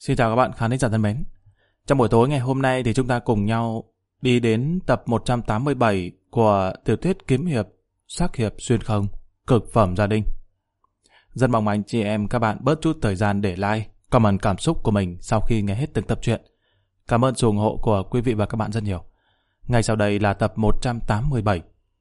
Xin chào các bạn khán giả thân mến. Trong buổi tối ngày hôm nay thì chúng ta cùng nhau đi đến tập 187 của tiểu thuyết kiếm hiệp, sắc hiệp xuyên không, cực phẩm gia đình. Rất mong anh chị em các bạn bớt chút thời gian để like, comment cảm xúc của mình sau khi nghe hết từng tập truyện. Cảm ơn sự ủng hộ của quý vị và các bạn rất nhiều. Ngay sau đây là tập 187.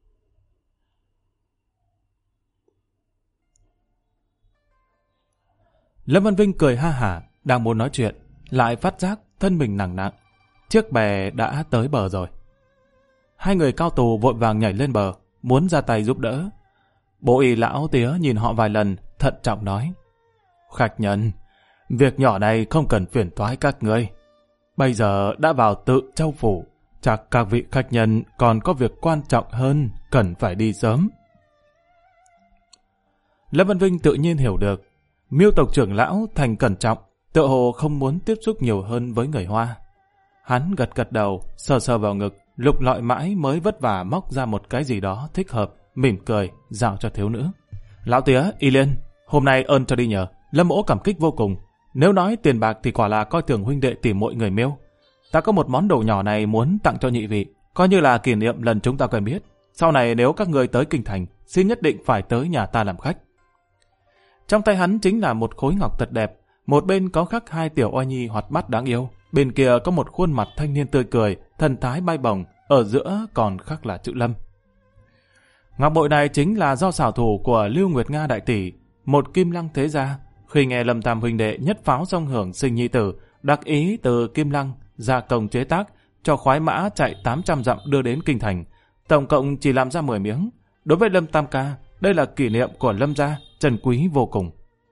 Lâm Văn Vinh cười ha hả, đang muốn nói chuyện, lại phát giác thân mình nặng nặng. Chiếc bè đã tới bờ rồi. Hai người cao tù vội vàng nhảy lên bờ, muốn ra tay giúp đỡ. Bộ y lão tía nhìn họ vài lần, thận trọng nói: Khách nhân, việc nhỏ này không cần phiền toái các ngươi. Bây giờ đã vào Tự Châu Phủ, chắc các vị khách nhân còn có việc quan trọng hơn, cần phải đi sớm. Lâm Văn Vinh tự nhiên hiểu được, Miêu tộc trưởng lão thành cẩn trọng, tựa hồ không muốn tiếp xúc nhiều hơn với người Hoa. Hắn gật gật đầu, sờ sờ vào ngực, lục lọi mãi mới vất vả móc ra một cái gì đó thích hợp, mỉm cười, giao cho thiếu nữ. Lão tía, Y Liên, hôm nay ơn cho đi nhờ. Lâm mỗ cảm kích vô cùng. Nếu nói tiền bạc thì quả là coi thường huynh đệ tỉ muội người Miêu. Ta có một món đồ nhỏ này muốn tặng cho nhị vị, coi như là kỷ niệm lần chúng ta quen biết. Sau này nếu các người tới kinh thành, xin nhất định phải tới nhà ta làm khách. Trong tay hắn chính là một khối ngọc thật đẹp, một bên có khắc hai tiểu oa nhi hoạt bát đáng yêu, bên kia có một khuôn mặt thanh niên tươi cười, thần thái bay bổng, ở giữa còn khắc là chữ Lâm. Ngọc bội này chính là do xảo thủ của Lưu Nguyệt Nga đại tỷ, một Kim Lăng thế gia. Khi nghe Lâm Tam huynh đệ nhất pháo song hưởng sinh nhi tử, đặc ý từ Kim Lăng gia công chế tác, cho khoái mã chạy 800 dặm đưa đến kinh thành, tổng cộng chỉ làm ra 10 miếng. Đối với Lâm Tam ca, đây là kỷ niệm của Lâm gia, trân quý vô cùng.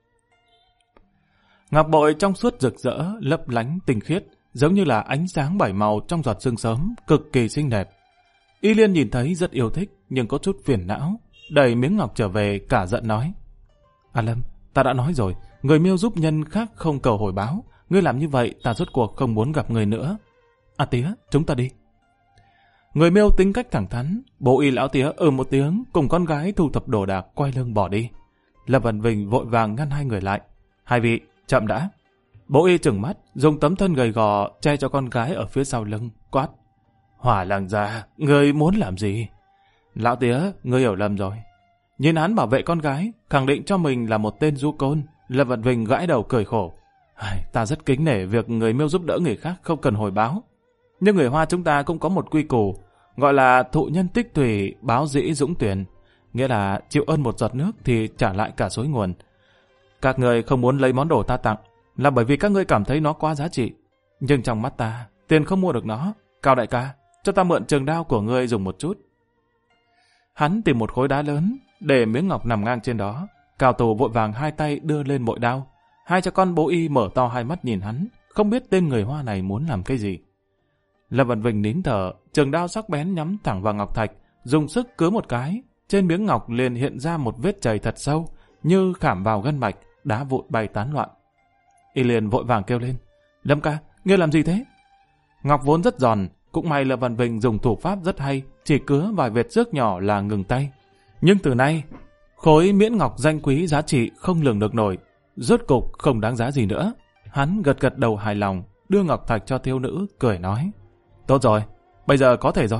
Ngọc bội trong suốt rực rỡ, lấp lánh tinh khiết, giống như là ánh sáng bảy màu trong giọt sương sớm, cực kỳ xinh đẹp. Y Liên nhìn thấy rất yêu thích, nhưng có chút phiền não, đẩy miếng ngọc trở về, cả giận nói: Lâm, ta đã nói rồi, người Miêu giúp nhân khác không cầu hồi báo, ngươi làm như vậy ta rốt cuộc không muốn gặp người nữa. Tía, chúng ta đi. Người Miêu tính cách thẳng thắn, bộ y lão tía một tiếng, cùng con gái thu thập đồ đạc quay lưng bỏ đi. Lâm Văn Vinh vội vàng ngăn hai người lại: Hai vị, chậm đã. Bộ y trừng mắt, dùng tấm thân gầy gò che cho con gái ở phía sau lưng, quát: Hỏa làng già, người muốn làm gì? Lão tía, ngươi hiểu lầm rồi. Nhìn hắn bảo vệ con gái, khẳng định cho mình là một tên du côn. Lâm Văn Vinh gãi đầu cười khổ: Ta rất kính nể việc người Miêu giúp đỡ người khác không cần hồi báo. Nhưng người Hoa chúng ta cũng có một quy củ, gọi là thụ nhân tích thủy, báo dĩ dũng tuyển. Nghĩa là chịu ơn một giọt nước thì trả lại cả suối nguồn. Các người không muốn lấy món đồ ta tặng là bởi vì các ngươi cảm thấy nó quá giá trị. Nhưng trong mắt ta, tiền không mua được nó. Cao đại ca, cho ta mượn trường đao của ngươi dùng một chút. Hắn tìm một khối đá lớn, để miếng ngọc nằm ngang trên đó. Cao tù vội vàng hai tay đưa lên bội đao. Hai cha con bố y mở to hai mắt nhìn hắn, không biết tên người Hoa này muốn làm cái gì. Lâm Văn Vinh nín thở, trường đao sắc bén nhắm thẳng vào ngọc thạch, dùng sức cứa một cái, trên miếng ngọc liền hiện ra một vết chày thật sâu, như khảm vào gân mạch, đá vụn bay tán loạn. Y liền vội vàng kêu lên: Lâm ca, ngươi làm gì thế? Ngọc vốn rất giòn, cũng may Lâm Văn Vinh dùng thủ pháp rất hay, chỉ cứa vài vệt xước nhỏ là ngừng tay. Nhưng từ nay, khối miễn ngọc danh quý giá trị không lường được nổi, rốt cục không đáng giá gì nữa. Hắn gật gật đầu hài lòng, đưa ngọc thạch cho thiếu nữ, cười nói: Tốt rồi, bây giờ có thể rồi.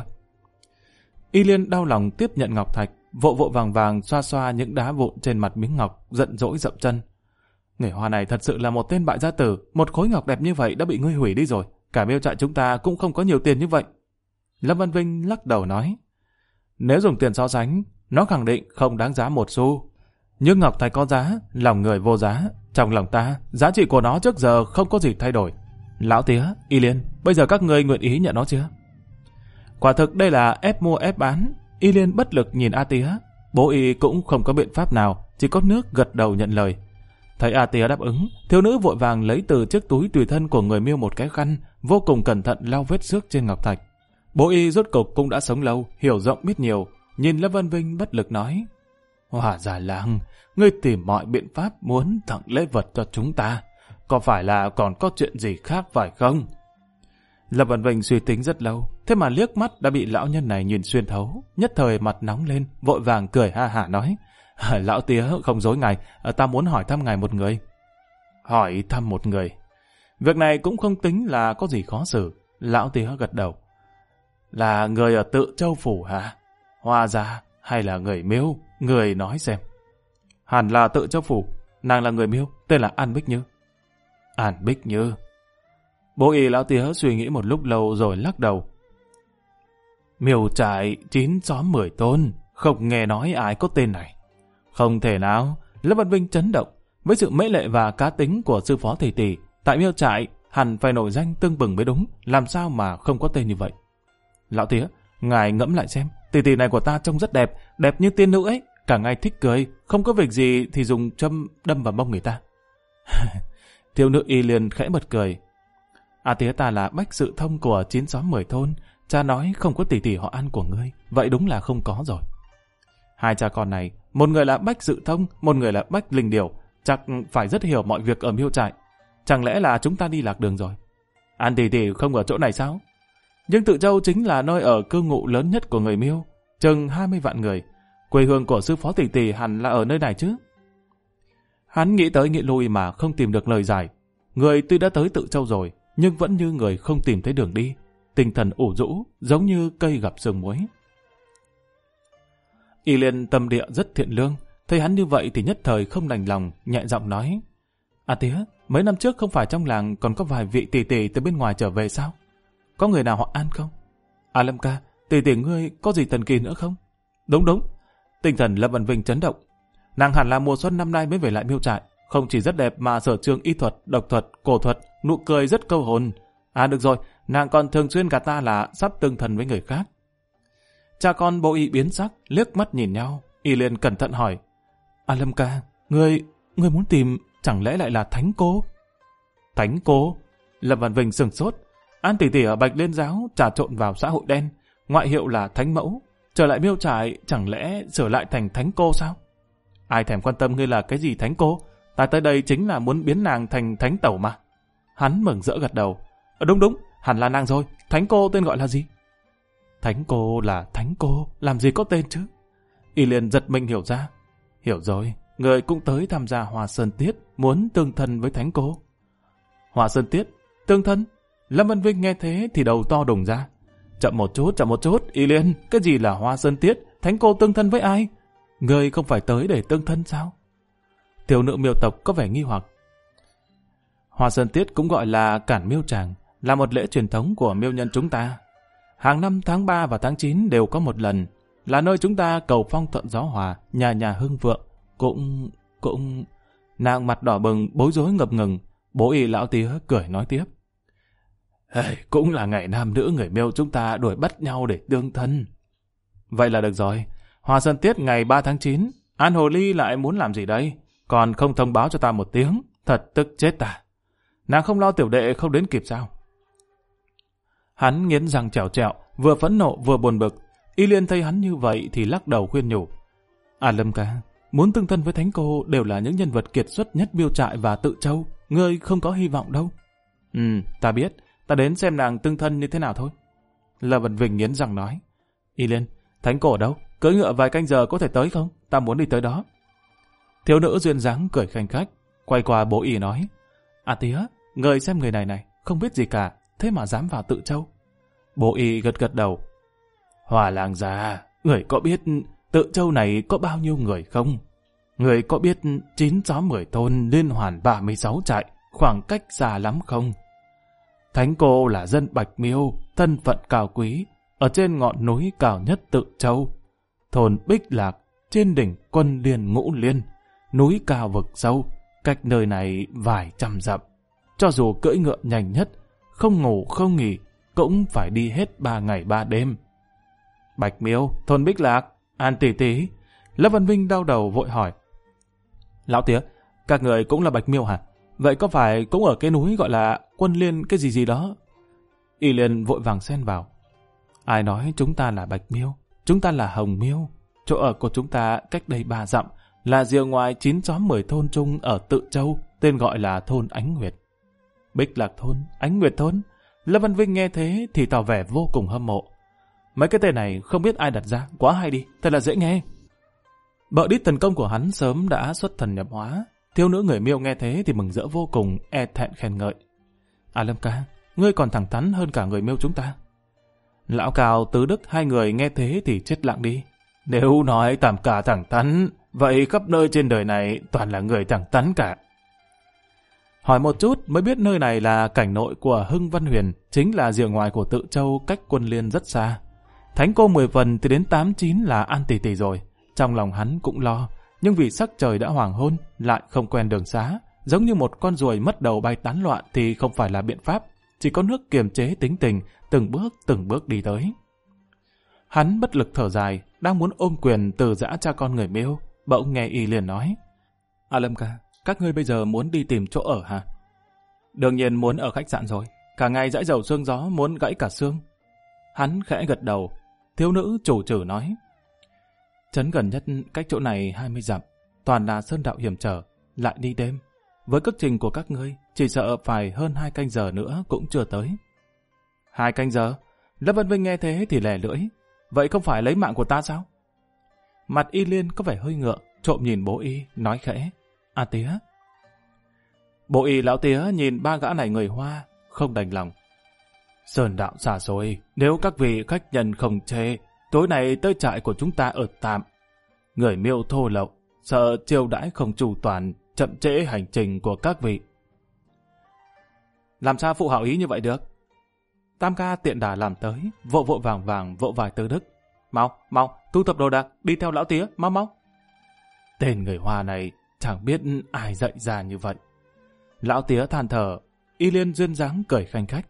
Y Liên đau lòng tiếp nhận ngọc thạch, vội vàng vàng xoa xoa những đá vụn trên mặt miếng ngọc, giận dỗi dậm chân. Người Hoa này thật sự là một tên bại gia tử, một khối ngọc đẹp như vậy đã bị ngươi hủy đi rồi, cả Miêu trại chúng ta cũng không có nhiều tiền như vậy. Lâm Văn Vinh lắc đầu nói: Nếu dùng tiền so sánh, nó khẳng định không đáng giá một xu. Nhưng ngọc thạch có giá, lòng người vô giá, trong lòng ta, giá trị của nó trước giờ không có gì thay đổi. Lão tía, Y Liên, bây giờ các ngươi nguyện ý nhận nó chưa? Quả thực đây là ép mua ép bán. Y Liên bất lực nhìn A Tía, bố y cũng không có biện pháp nào, chỉ có nước gật đầu nhận lời. Thấy A Tía đáp ứng, thiếu nữ vội vàng lấy từ chiếc túi tùy thân của người Miêu một cái khăn, vô cùng cẩn thận lau vết xước trên ngọc thạch. Bố y rốt cục cũng đã sống lâu, hiểu rộng biết nhiều, nhìn Lâm Văn Vinh bất lực nói: Hòa Già Lang, ngươi tìm mọi biện pháp muốn tặng lễ vật cho chúng ta, có phải là còn có chuyện gì khác phải không? Lâm Văn Vinh suy tính rất lâu, thế mà liếc mắt đã bị lão nhân này nhìn xuyên thấu, nhất thời mặt nóng lên, vội vàng cười ha hả nói: Lão tía không dối ngài, ta muốn hỏi thăm ngài một người. Hỏi thăm một người? Việc này cũng không tính là có gì khó xử. Lão Tía gật đầu. Là người ở Tự Châu Phủ hả? Hoa gia hay là người Miêu? Người nói xem. Hẳn là Tự Châu Phủ. Nàng là người Miêu, tên là An Bích Như. An Bích Như. Bố y Lão Tía suy nghĩ một lúc lâu rồi lắc đầu. Miêu trại 9 xóm 10 thôn, không nghe nói ai có tên này. Không thể nào. Lâm Văn Vinh chấn động. Với sự mễ lệ và cá tính của sư phó thầy tỷ, tại Miêu trại hẳn phải nổi danh tưng bừng mới đúng, làm sao mà không có tên như vậy. Lão Tía, ngài ngẫm lại xem, tỷ tỷ này của ta trông rất đẹp, đẹp như tiên nữ ấy, cả ngày thích cười, không có việc gì thì dùng châm đâm vào mông người ta. Thiếu nữ Y liền khẽ bật cười. Tía ta là bách sự thông của 9 xóm 10 thôn, cha nói không có tỷ tỷ họ An của ngươi, vậy đúng là không có rồi. Hai cha con này, một người là bách sự thông, một người là bách linh điều, chắc phải rất hiểu mọi việc ở Miêu trại. Chẳng lẽ là chúng ta đi lạc đường rồi? An tỷ tỷ không ở chỗ này sao? Nhưng Tự Châu chính là nơi ở cư ngụ lớn nhất của người Miêu, chừng 20 vạn người. Quê hương của sư phó tỷ tỷ hẳn là ở nơi này chứ. Hắn nghĩ tới nghĩ lui mà không tìm được lời giải. Người tuy đã tới Tự Châu rồi, nhưng vẫn như người không tìm thấy đường đi. Tinh thần ủ rũ, giống như cây gặp sương muối. Y Liên tâm địa rất thiện lương, thấy hắn như vậy thì nhất thời không đành lòng, nhẹ giọng nói. Tía, mấy năm trước không phải trong làng còn có vài vị tỷ tỷ từ bên ngoài trở về sao? Có người nào họ An không? Lâm ca, tỷ tỷ ngươi có gì thần kỳ nữa không? Đúng. Tinh thần Lâm Văn Vinh chấn động. Nàng hẳn là mùa xuân năm nay mới về lại Miêu trại, không chỉ rất đẹp mà sở trường y thuật, độc thuật, cổ thuật, nụ cười rất câu hồn. Được rồi, nàng còn thường xuyên gạt ta là sắp tương thần với người khác. Cha con Bố Y biến sắc, liếc mắt nhìn nhau. Y liền cẩn thận hỏi. Lâm ca, ngươi muốn tìm chẳng lẽ lại là Thánh cô? Thánh cô? Lâm Văn Vinh sửng sốt. An tỷ tỷ ở Bạch Liên giáo trà trộn vào xã hội đen, ngoại hiệu là Thánh mẫu, trở lại Miêu trại chẳng lẽ sửa lại thành Thánh cô sao? Ai thèm quan tâm ngươi là cái gì Thánh cô? Ta tới đây chính là muốn biến nàng thành Thánh tẩu mà. Hắn mừng rỡ gật đầu. Đúng, hẳn là nàng rồi. Thánh cô tên gọi là gì? Thánh cô là Thánh cô, làm gì có tên chứ? Y liền giật mình hiểu ra. Hiểu rồi, người cũng tới tham gia Hoa Sơn Tiết, muốn tương thân với Thánh cô. Hoa Sơn Tiết? Tương thân? Lâm Văn Vinh nghe thế thì đầu to đùng ra. Chậm một chút, Y Liên, cái gì là Hoa Sơn Tiết? Thánh cô tương thân với ai? Người không phải tới để tương thân sao? Tiểu nữ Miêu tộc có vẻ nghi hoặc. Hoa Sơn Tiết cũng gọi là Cản Miêu Tràng, là một lễ truyền thống của miêu nhân chúng ta. Hàng năm tháng 3 và tháng 9 đều có một lần, là nơi chúng ta cầu phong thuận gió hòa, nhà nhà hưng vượng. Cũng... Nàng mặt đỏ bừng, bối rối ngập ngừng. Bố Y Lão Tía cười nói tiếp. Cũng là ngày nam nữ người Miêu chúng ta đuổi bắt nhau để tương thân. Vậy là được rồi. Hoa Sơn Tiết ngày 3 tháng 9, An Hồ Ly lại muốn làm gì đây? Còn không thông báo cho ta một tiếng, thật tức chết ta. Nàng không lo tiểu đệ không đến kịp sao? Hắn nghiến răng trèo, vừa phẫn nộ vừa buồn bực. Y Liên thấy hắn như vậy thì lắc đầu khuyên nhủ. Lâm ca, muốn tương thân với Thánh cô đều là những nhân vật kiệt xuất nhất Miêu trại và Tự Châu. Ngươi không có hy vọng đâu. Ta biết, ta đến xem nàng tương thân như thế nào thôi. Lâm Văn Vinh nghiến răng nói. Y Liên, Thánh cô ở đâu? Cưỡi ngựa vài canh giờ có thể tới không? Ta muốn đi tới đó. Thiếu nữ duyên dáng cười khanh khách, quay qua Bố Y nói. Tía, người xem người này, không biết gì cả, thế mà dám vào Tự Châu. Bố Y gật đầu. Hòa làng già, người có biết Tự Châu này có bao nhiêu người không? Người có biết 9 xóm 10 thôn liên hoàn 36 trại, khoảng cách xa lắm không? Thánh cô là dân Bạch Miêu, thân phận cao quý, ở trên ngọn núi cao nhất Tự Châu. Thôn Bích Lạc, trên đỉnh Quân Liên Ngũ Liên, núi cao vực sâu, cách nơi này vài trăm dặm. Cho dù cưỡi ngựa nhanh nhất, không ngủ không nghỉ, cũng phải đi hết 3 ngày 3 đêm. Bạch Miêu, thôn Bích Lạc, An tỷ tỷ. Lâm Văn Vinh đau đầu vội hỏi. Lão Tía, các người cũng là Bạch Miêu hả? Vậy có phải cũng ở cái núi gọi là Quân Liên cái gì đó? Y Liên vội vàng xen vào. Ai nói chúng ta là Bạch Miêu? Chúng ta là Hồng Miêu. Chỗ ở của chúng ta cách đây 3 dặm, là rìa ngoài 9 xóm 10 thôn chung ở Tự Châu, tên gọi là thôn Ánh Nguyệt. Bích Lạc thôn, Ánh Nguyệt thôn. Lâm Văn Vinh nghe thế thì tỏ vẻ vô cùng hâm mộ. Mấy cái tên này không biết ai đặt ra, quá hay đi, thật là dễ nghe. Bợ đít thần công của hắn sớm đã xuất thần nhập hóa. Thiếu nữ người Miêu nghe thế thì mừng rỡ vô cùng, e thẹn khen ngợi. Lâm ca, ngươi còn thẳng thắn hơn cả người Miêu chúng ta. Lão Cao, Tứ Đức hai người nghe thế thì chết lặng đi. Nếu nói Tam ca thẳng thắn, vậy khắp nơi trên đời này toàn là người thẳng thắn cả. Hỏi một chút mới biết nơi này là cảnh nội của Hưng Văn Huyền, chính là rìa ngoài của Tự Châu, cách Quân Liên rất xa. Thánh cô 10 phần thì đến 8-9 là an tỷ tỷ rồi. Trong lòng hắn cũng lo, nhưng vì sắc trời đã hoàng hôn, lại không quen đường xá, giống như một con ruồi mất đầu bay tán loạn thì không phải là biện pháp, chỉ có nước kiềm chế tính tình, từng bước đi tới. Hắn bất lực thở dài, đang muốn ôm quyền từ giã cha con người Miêu, bỗng nghe Y liền nói: Lâm ca, các ngươi bây giờ muốn đi tìm chỗ ở hả? Đương nhiên muốn ở khách sạn rồi, cả ngày dãi dầu sương gió muốn gãy cả xương. Hắn khẽ gật đầu. Thiếu nữ chủ trừ nói: Trấn gần nhất cách chỗ này 20 dặm, toàn là sơn đạo hiểm trở, lại đi đêm. Với cước trình của các ngươi, chỉ sợ phải hơn 2 canh giờ nữa cũng chưa tới. 2 canh giờ? Lâm Vân Vinh nghe thế thì lè lưỡi. Vậy không phải lấy mạng của ta sao? Mặt Y Liên có vẻ hơi ngượng, trộm nhìn bố Y, nói khẽ: Tía. Bố Y lão tía nhìn ba gã này người Hoa, không đành lòng. Sơn đạo xa xôi, nếu các vị khách nhân không chê, tối nay tới trại của chúng ta ở tạm. Người Miêu thô lậu, sợ chiêu đãi không chu toàn, chậm trễ hành trình của các vị. Làm sao phụ hảo ý như vậy được? Tam ca tiện đà làm tới, vội vàng vỗ vai Tư Đức. Mau, thu thập đồ đạc, đi theo lão tía, mau. Tên người Hoa này chẳng biết ai dạy ra như vậy. Lão tía than thở, Y Liên duyên dáng cười khanh khách.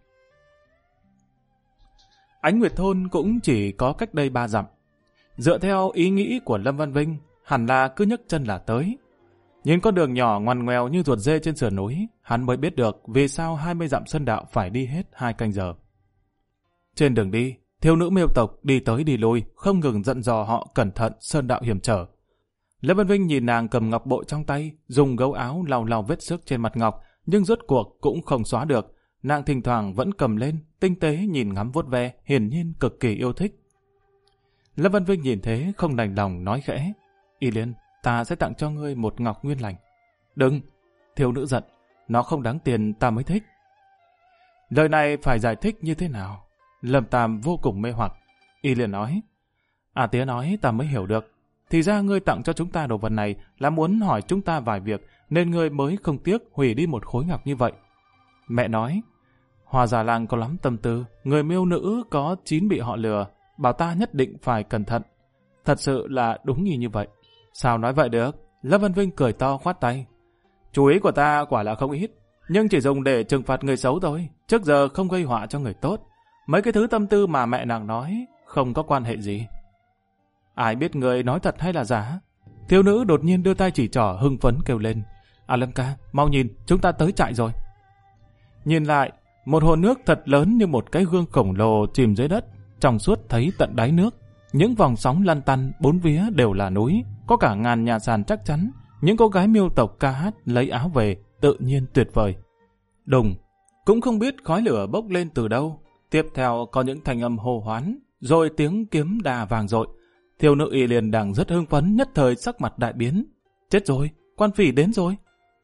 Ánh Nguyệt Thôn cũng chỉ có cách đây 3 dặm. Dựa theo ý nghĩ của Lâm Văn Vinh, hẳn là cứ nhấc chân là tới. Nhìn con đường nhỏ ngoằn ngoèo như ruột dê trên sườn núi, hắn mới biết được vì sao 20 dặm sơn đạo phải đi hết 2 canh giờ. Trên đường đi, thiếu nữ Miêu tộc đi tới đi lui, không ngừng dặn dò họ cẩn thận sơn đạo hiểm trở. Lâm Văn Vinh nhìn nàng cầm ngọc bội trong tay, dùng gấu áo lau vết xước trên mặt ngọc, nhưng rốt cuộc cũng không xóa được. Nàng thỉnh thoảng vẫn cầm lên, tinh tế nhìn ngắm vuốt ve, hiển nhiên cực kỳ yêu thích. Lâm Văn Vinh nhìn thế không đành lòng nói khẽ: Y Liên, ta sẽ tặng cho ngươi một ngọc nguyên lành. Đừng, thiếu nữ giận, nó không đáng tiền ta mới thích. Lời này phải giải thích như thế nào? Lâm Tam vô cùng mê hoặc. Y Liên nói: tía nói ta mới hiểu được. Thì ra ngươi tặng cho chúng ta đồ vật này là muốn hỏi chúng ta vài việc, nên ngươi mới không tiếc hủy đi một khối ngọc như vậy. Mẹ nói, Hòa già làng có lắm tâm tư, người Miêu nữ có 9 bị họ lừa, bảo ta nhất định phải cẩn thận. Thật sự là đúng như vậy. Sao nói vậy được? Lâm Văn Vinh cười to khoát tay. Chú ý của ta quả là không ít, nhưng chỉ dùng để trừng phạt người xấu thôi, trước giờ không gây họa cho người tốt. Mấy cái thứ tâm tư mà mẹ nàng nói không có quan hệ gì. Ai biết người nói thật hay là giả? Thiếu nữ đột nhiên đưa tay chỉ trỏ hưng phấn kêu lên: Lâm ca, mau nhìn, chúng ta tới trại rồi. Nhìn lại, một hồ nước thật lớn như một cái gương khổng lồ chìm dưới đất, trong suốt thấy tận đáy nước. Những vòng sóng lăn tăn, bốn phía đều là núi, có cả ngàn nhà sàn chắc chắn. Những cô gái Miêu tộc ca hát lấy áo về, tự nhiên tuyệt vời. Đùng, cũng không biết khói lửa bốc lên từ đâu. Tiếp theo có những thanh âm hô hoán, rồi tiếng kiếm đà vàng dội. Thiếu nữ Y Liên đang rất hưng phấn, nhất thời sắc mặt đại biến. Chết rồi, quan phỉ đến rồi.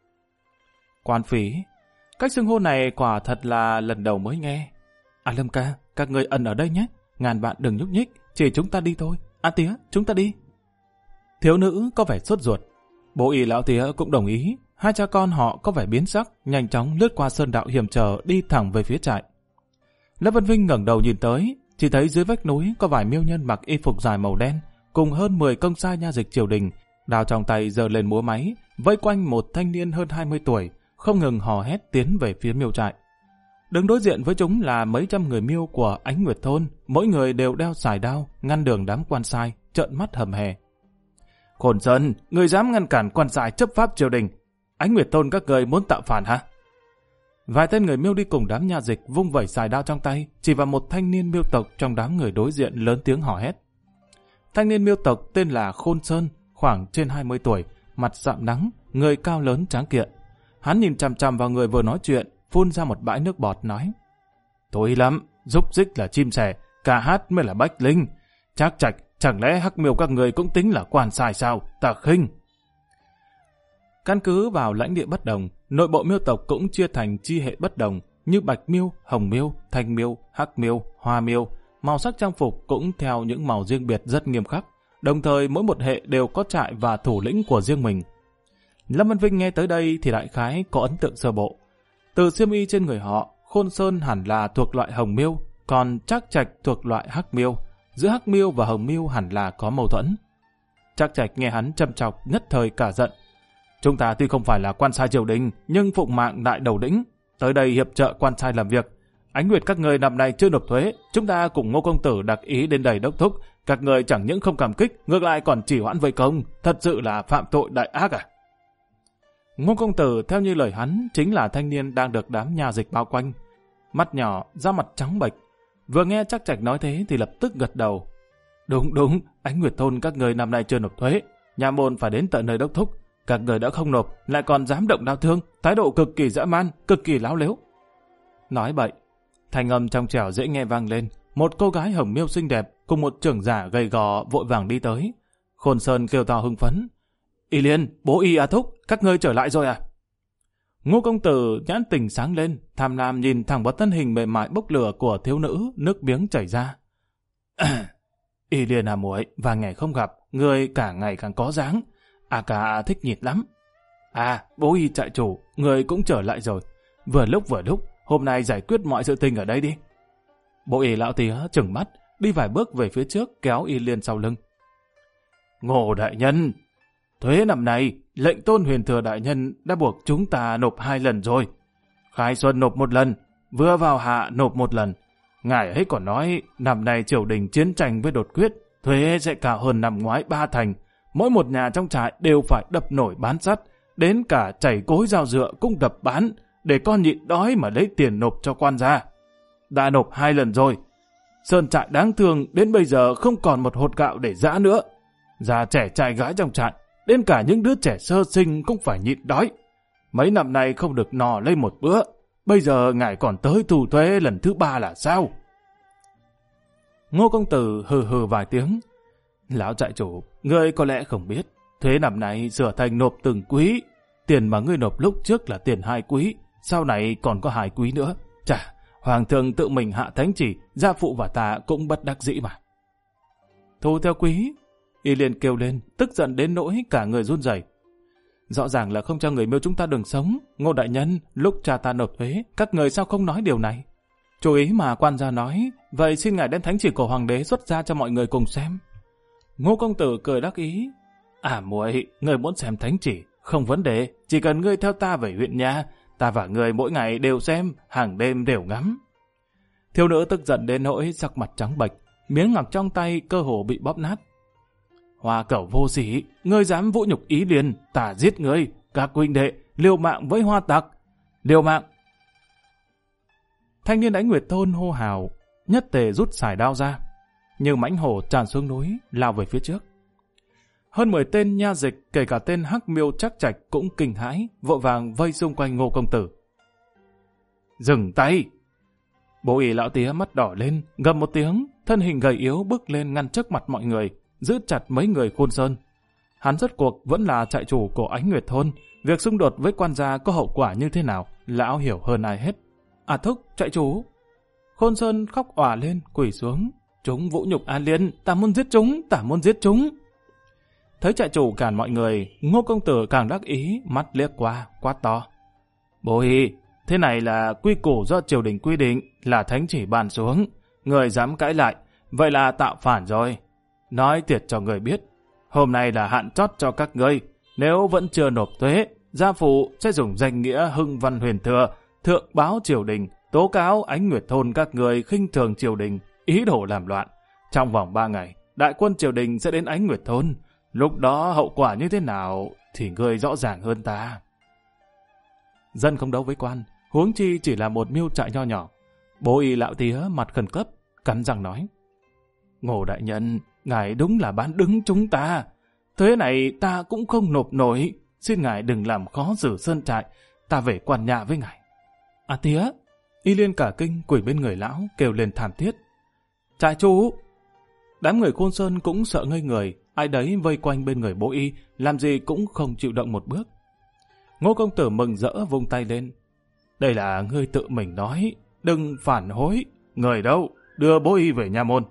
Quan phỉ? Cách xưng hô này quả thật là lần đầu mới nghe. Lâm ca, các người ẩn ở đây nhé. Ngàn bạn đừng nhúc nhích, chỉ chúng ta đi thôi. Tía, chúng ta đi. Thiếu nữ có vẻ sốt ruột. Bố Y lão tía cũng đồng ý. Hai cha con họ có vẻ biến sắc, nhanh chóng lướt qua sơn đạo hiểm trở đi thẳng về phía trại. Lâm Văn Vinh ngẩng đầu nhìn tới, chỉ thấy dưới vách núi có vài miêu nhân mặc y phục dài màu đen, cùng hơn 10 công sai nha dịch triều đình, đao trong tay giơ lên múa máy, vây quanh một thanh niên hơn 20 tuổi, không ngừng hò hét tiến về phía miêu trại. Đứng đối diện với chúng là mấy trăm người Miêu của Ánh Nguyệt Thôn, mỗi người đều đeo sải đao, ngăn đường đám quan sai, trợn mắt hầm hè. Khôn Sơn, người dám ngăn cản quan sai chấp pháp triều đình, Ánh Nguyệt Thôn các người muốn tạo phản hả? Vài tên người Miêu đi cùng đám nha dịch vung vẩy sải đao trong tay, chỉ vào một thanh niên Miêu tộc trong đám người đối diện lớn tiếng hò hét. Thanh niên Miêu tộc tên là Khôn Sơn, khoảng trên 20 tuổi, mặt sạm nắng, người cao lớn tráng kiện. Hắn nhìn chằm chằm vào người vừa nói chuyện, phun ra một bãi nước bọt nói: Tối lắm, rúc rích là chim sẻ, ca hát mới là bách linh. Trác Trạch, chẳng lẽ Hắc Miêu các người cũng tính là quan sai sao? Ta khinh. Căn cứ vào lãnh địa bất đồng, nội bộ Miêu tộc cũng chia thành chi hệ bất đồng, như bạch miêu, hồng miêu, thanh miêu, hắc miêu, hoa miêu. Màu sắc trang phục cũng theo những màu riêng biệt rất nghiêm khắc. Đồng thời mỗi một hệ đều có trại và thủ lĩnh của riêng mình. Lâm Vân Vinh nghe tới đây thì đại khái có ấn tượng sơ bộ. Từ xiêm y trên người họ, Khôn Sơn hẳn là thuộc loại hồng miêu, còn Trác Trạch thuộc loại hắc miêu. Giữa hắc miêu và hồng miêu hẳn là có mâu thuẫn. Trác Trạch nghe hắn châm chọc, nhất thời cả giận. Chúng ta tuy không phải là quan sai triều đình, nhưng phụng mạng đại đầu lĩnh, tới đây hiệp trợ quan sai làm việc. Ánh Nguyệt các người năm nay chưa nộp thuế, chúng ta cùng Ngô công tử đặc ý đến đầy đốc thúc, các người chẳng những không cảm kích, ngược lại còn trì hoãn vây công, thật sự là phạm tội đại ác à? Ngô công tử theo như lời hắn chính là thanh niên đang được đám nhà dịch bao quanh, mắt nhỏ, da mặt trắng bệch. Vừa nghe Trác Trạch nói thế thì lập tức gật đầu. Đúng, Ánh Nguyệt thôn các người năm nay chưa nộp thuế, nhà môn phải đến tận nơi đốc thúc, các người đã không nộp, lại còn dám động đao thương, thái độ cực kỳ dã man, cực kỳ láo lếu. Nói bậy, thanh âm trong trẻo dễ nghe vang lên, một cô gái hồng miêu xinh đẹp cùng một trưởng giả gầy gò vội vàng đi tới. Khôn Sơn kêu to hưng phấn. Y Liên, bố Y thúc, các ngươi trở lại rồi à? Ngô công tử nhãn tình sáng lên, tham lam nhìn thẳng vào thân hình mềm mại bốc lửa của thiếu nữ, nước miếng chảy ra. Y Liên à muội, và ngày không gặp, ngươi cả ngày càng có dáng. Cả thích nhịt lắm. Bố Y trại chủ, ngươi cũng trở lại rồi. Vừa lúc, hôm nay giải quyết mọi sự tình ở đây đi. Bố Y lão tía trừng mắt, đi vài bước về phía trước kéo Y Liên sau lưng. Ngô đại nhân, thuế năm nay, lệnh Tôn Huyền Thừa đại nhân đã buộc chúng ta nộp 2 lần rồi. Khai xuân nộp 1 lần, vừa vào hạ nộp 1 lần. Ngài ấy còn nói, năm nay triều đình chiến tranh với đột quyết, thuế sẽ cao hơn năm ngoái 3 thành. Mỗi một nhà trong trại đều phải đập nổi bán sắt, đến cả chảy cối dao dựa cũng đập bán, để con nhịn đói mà lấy tiền nộp cho quan gia. Đã nộp 2 lần rồi. Sơn trại đáng thương đến bây giờ không còn một hột gạo để giã nữa. Già trẻ trai gái trong trại, đến cả những đứa trẻ sơ sinh cũng phải nhịn đói. Mấy năm nay không được no lên một bữa, bây giờ ngài còn tới thu thuế lần thứ 3 là sao? Ngô công tử hừ vài tiếng. Lão trại chủ, ngươi có lẽ không biết, thuế năm nay sửa thành nộp từng quý. Tiền mà ngươi nộp lúc trước là tiền 2 quý, sau này còn có 2 quý nữa. Chà, hoàng thượng tự mình hạ thánh chỉ, gia phụ và ta cũng bất đắc dĩ mà. Thu theo quý. Y Liên kêu lên, tức giận đến nỗi cả người run rẩy. Rõ ràng là không cho người Miêu chúng ta đường sống. Ngô đại nhân, lúc cha ta nộp thuế, các người sao không nói điều này? Chú ý mà quan gia nói, vậy xin ngài đem thánh chỉ của hoàng đế xuất ra cho mọi người cùng xem. Ngô công tử cười đắc ý. Muội, người muốn xem thánh chỉ, không vấn đề, chỉ cần ngươi theo ta về huyện nhà, ta và người mỗi ngày đều xem, hàng đêm đều ngắm. Thiếu nữ tức giận đến nỗi sắc mặt trắng bệch, miếng ngọc trong tay cơ hồ bị bóp nát. Hoa cẩu vô sỉ, ngươi dám vũ nhục Y Liên, ta giết ngươi, các huynh đệ liều mạng với hoa tặc, liều mạng. Thanh niên Ánh Nguyệt thôn hô hào, nhất tề rút sải đao ra, như mãnh hổ tràn xuống núi, lao về phía trước. Hơn 10 tên nha dịch, kể cả tên hắc miêu Trác Trạch cũng kinh hãi, vội vàng vây xung quanh Ngô công tử. Dừng tay! Bố Y lão tía mắt đỏ lên, gầm một tiếng, thân hình gầy yếu bước lên ngăn trước mặt mọi người, giữ chặt mấy người Khôn Sơn. Hắn rốt cuộc vẫn là trại chủ của Ánh Nguyệt thôn, việc xung đột với quan gia có hậu quả như thế nào, lão hiểu hơn ai hết. Thúc, trại chủ! Khôn Sơn khóc òa lên, quỳ xuống. Chúng vũ nhục A Liên, ta muốn giết chúng. Thấy trại chủ cản mọi người, Ngô công tử càng đắc ý, mắt liếc qua, quát to. Bố Y, thế này là quy củ do triều đình quy định, là thánh chỉ ban xuống. Người dám cãi lại, vậy là tạo phản rồi. Nói thiệt cho người biết, hôm nay là hạn chót cho các ngươi. Nếu vẫn chưa nộp thuế, gia phụ sẽ dùng danh nghĩa Hưng Văn Huyền Thừa, thượng báo triều đình, tố cáo Ánh Nguyệt thôn các người khinh thường triều đình, ý đồ làm loạn. Trong vòng 3 ngày, đại quân triều đình sẽ đến Ánh Nguyệt thôn. Lúc đó hậu quả như thế nào thì ngươi rõ ràng hơn ta. Dân không đấu với quan, huống chi chỉ là một miêu trại nho nhỏ. Bố Y lão tía mặt khẩn cấp, cắn răng nói. Ngô đại nhân, ngài đúng là bán đứng chúng ta. Thuế này ta cũng không nộp nổi. Xin ngài đừng làm khó xử sơn trại. Ta về quan nhà với ngài. Tía! Y Liên cả kinh quỳ bên người lão kêu lên thảm thiết. Trại chủ! Đám người Khôn Sơn cũng sợ ngây người. Ai đấy vây quanh bên người bố Y, làm gì cũng không chịu động một bước. Ngô công tử mừng rỡ vung tay lên. Đây là ngươi tự mình nói, đừng phản hối. Người đâu, đưa bố y về nha môn.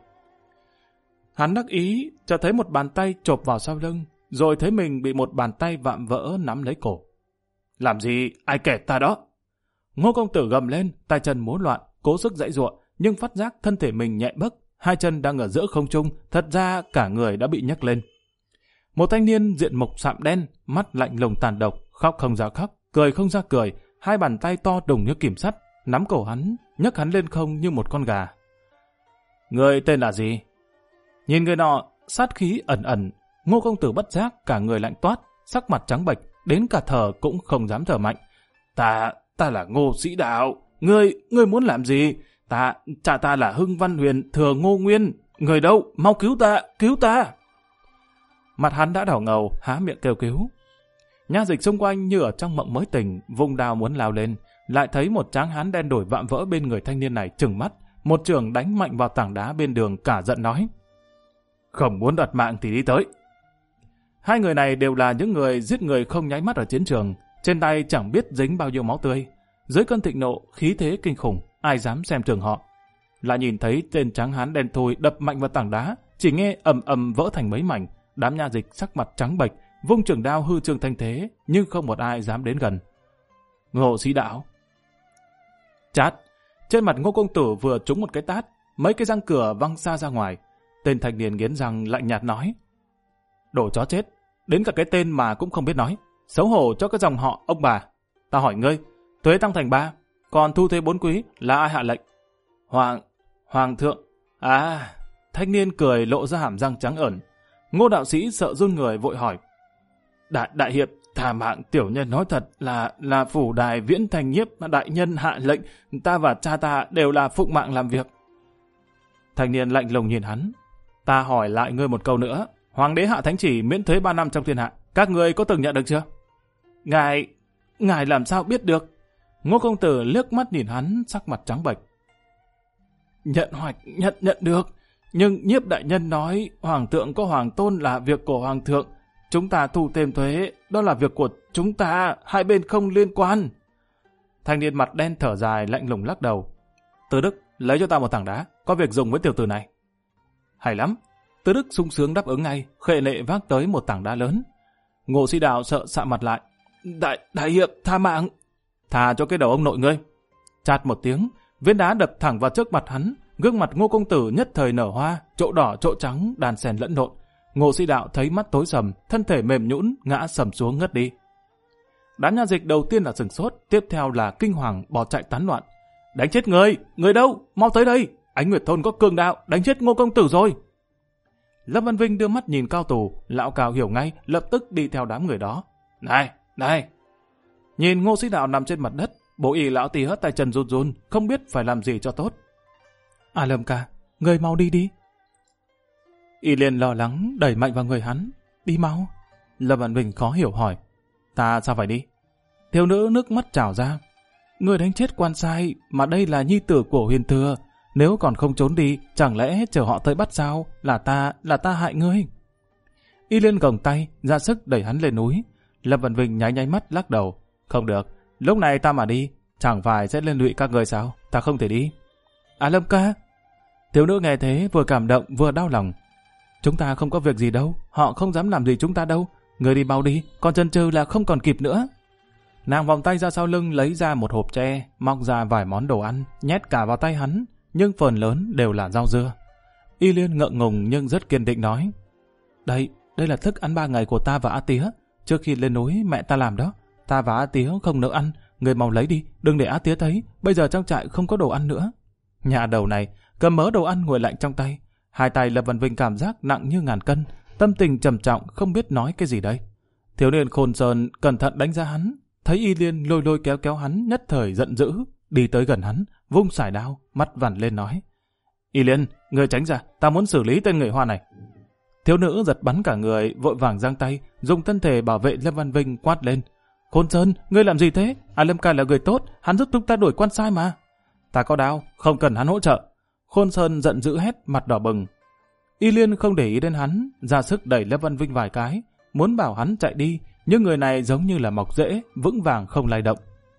Hắn đắc ý, cho thấy một bàn tay chộp vào sau lưng, rồi thấy mình bị một bàn tay vạm vỡ nắm lấy cổ. Làm gì, ai kẹt ta đó? Ngô công tử gầm lên, tay chân múa loạn, cố sức giãy giụa, nhưng phát giác thân thể mình nhẹ bấc, hai chân đang ở giữa không trung, thật ra cả người đã bị nhấc lên. Một thanh niên diện mục sạm đen, mắt lạnh lùng tàn độc, khóc không ra khóc, cười không ra cười, hai bàn tay to đùng như kìm sắt, nắm cổ hắn, nhấc hắn lên không như một con gà. Người tên là gì? Nhìn người nọ, sát khí ẩn ẩn, Ngô công tử bất giác cả người lạnh toát, sắc mặt trắng bệch, đến cả thở cũng không dám thở mạnh. Ta là Ngô Sĩ Đạo. Ngươi muốn làm gì? Cha ta là Hưng Văn Huyền thừa Ngô Nguyên. Người đâu? Mau cứu ta! Mặt hắn đã đỏ ngầu, há miệng kêu cứu. Nha dịch xung quanh như ở trong mộng mới tỉnh, vùng đào muốn lao lên, lại thấy một tráng hán đen đổi vạm vỡ bên người thanh niên này trừng mắt, một chưởng đánh mạnh vào tảng đá bên đường, cả giận nói: Không muốn đoạt mạng thì đi tới. Hai người này đều là những người giết người không nháy mắt ở chiến trường, trên tay chẳng biết dính bao nhiêu máu tươi. Dưới cơn thịnh nộ, khí thế kinh khủng, ai dám xem thường họ. Lại nhìn thấy tên tráng hán đen thui đập mạnh vào tảng đá, chỉ nghe ầm ầm vỡ thành mấy mảnh. Đám nha dịch sắc mặt trắng bệch, vung trường đao hư trương thanh thế, nhưng không một ai dám đến gần. Ngô Sĩ Đạo. Chát! Trên mặt Ngô công tử vừa trúng một cái tát, mấy cái răng cửa văng xa ra ngoài. Tên thanh niên nghiến răng lạnh nhạt nói: Đồ chó chết, đến cả cái tên mà cũng không biết nói, xấu hổ cho cái dòng họ ông bà. Ta hỏi ngươi, thuế tăng thành 3, còn thu thuế 4 quý là ai hạ lệnh? Hoàng thượng. À, thanh niên cười lộ ra hàm răng trắng ẩn. Ngô đạo sĩ sợ run người vội hỏi: Đại hiệp, thà mạng tiểu nhân nói thật là phủ đài Viễn Thành Nhiếp đại nhân hạ lệnh, ta và cha ta đều là phụng mạng làm việc. Thanh niên lạnh lùng nhìn hắn: Ta hỏi lại ngươi một câu nữa, hoàng đế hạ thánh chỉ miễn thuế 3 năm trong thiên hạ, các ngươi có từng nhận được chưa? Ngài làm sao biết được? Ngô công tử liếc mắt nhìn hắn, sắc mặt trắng bệch. Nhận được, nhưng Nhiếp đại nhân nói hoàng thượng có hoàng tôn là việc của hoàng thượng, chúng ta thu thêm thuế, đó là việc của chúng ta, hai bên không liên quan. Thanh niên mặt đen thở dài lạnh lùng lắc đầu: Từ Đức, lấy cho ta một tảng đá, có việc dùng với tiểu tử này. Hay lắm. Từ Đức sung sướng đáp ứng ngay, khệ lệ vác tới một tảng đá lớn. Ngô Sĩ Đạo sợ sạm mặt lại: Đại hiệp, tha mạng. Tha cho cái đầu ông nội ngươi. Chát một tiếng, viên đá đập thẳng vào trước mặt hắn, gương mặt Ngô công tử nhất thời nở hoa, chỗ đỏ chỗ trắng đan xen lẫn lộn. Ngô Sĩ Đạo thấy mắt tối sầm, thân thể mềm nhũn ngã sầm xuống ngất đi. Đám nha dịch đầu tiên là sửng sốt, tiếp theo là kinh hoàng bỏ chạy tán loạn. Đánh chết người đâu, mau tới đây, Ánh Nguyệt thôn có cường đạo, đánh chết Ngô công tử rồi. Lâm Văn Vinh đưa mắt nhìn Cao Tù, lão Cao hiểu ngay, lập tức đi theo đám người đó. Này! Nhìn Ngô Sĩ Đạo nằm trên mặt đất, bố y lão tía tay chân run run, không biết phải làm gì cho tốt. Lâm ca, người mau đi đi. Y liền lo lắng đẩy mạnh vào người hắn. Đi mau. Lâm Văn Vinh khó hiểu hỏi: Ta sao phải đi? Thiếu nữ nước mắt trào ra: Người đánh chết quan sai, mà đây là nhi tử của Huyền Thừa. Nếu còn không trốn đi, chẳng lẽ chờ họ tới bắt sao? Là ta hại ngươi. Y liên gồng tay, ra sức đẩy hắn lên núi. Lâm Văn Vinh nháy mắt lắc đầu: Không được, lúc này ta mà đi, chẳng phải sẽ liên lụy các người sao? Ta không thể đi. Lâm ca. Thiếu nữ nghe thế vừa cảm động vừa đau lòng: Chúng ta không có việc gì đâu, họ không dám làm gì chúng ta đâu. Người đi mau đi, còn chần chừ là không còn kịp nữa. Nàng vòng tay ra sau lưng lấy ra một hộp tre, móc ra vài món đồ ăn, nhét cả vào tay hắn, nhưng phần lớn đều là rau dưa. Y Liên ngượng ngùng nhưng rất kiên định nói: Đây là thức ăn 3 ngày của ta và A Tía. Trước khi lên núi mẹ ta làm đó. Ta và A Tía không nỡ ăn, người mau lấy đi, đừng để A Tía thấy. Bây giờ trong trại không có đồ ăn nữa. Nhà đầu này cầm mớ đồ ăn nguội lạnh trong tay. Hai tay Lâm Văn Vinh cảm giác nặng như ngàn cân, tâm tình trầm trọng không biết nói cái gì đây. Thiếu niên Khôn Sơn cẩn thận đánh giá hắn, thấy Y Liên lôi kéo hắn, nhất thời giận dữ, đi tới gần hắn, vung sải đao, mắt vằn lên nói: Y Liên, người tránh ra, ta muốn xử lý tên người Hoa này. Thiếu nữ giật bắn cả người, vội vàng giang tay, dùng thân thể bảo vệ Lâm Văn Vinh, quát lên: Khôn Sơn, ngươi làm gì thế? Lâm ca là người tốt, hắn giúp chúng ta đuổi quan sai mà. Ta có đao, không cần hắn hỗ trợ. Khôn Sơn giận dữ hét, mặt đỏ bừng. Y Liên không để ý đến hắn, ra sức đẩy Lâm Văn Vinh vài cái, muốn bảo hắn chạy đi, nhưng người này giống như là mọc rễ, vững vàng không lay động.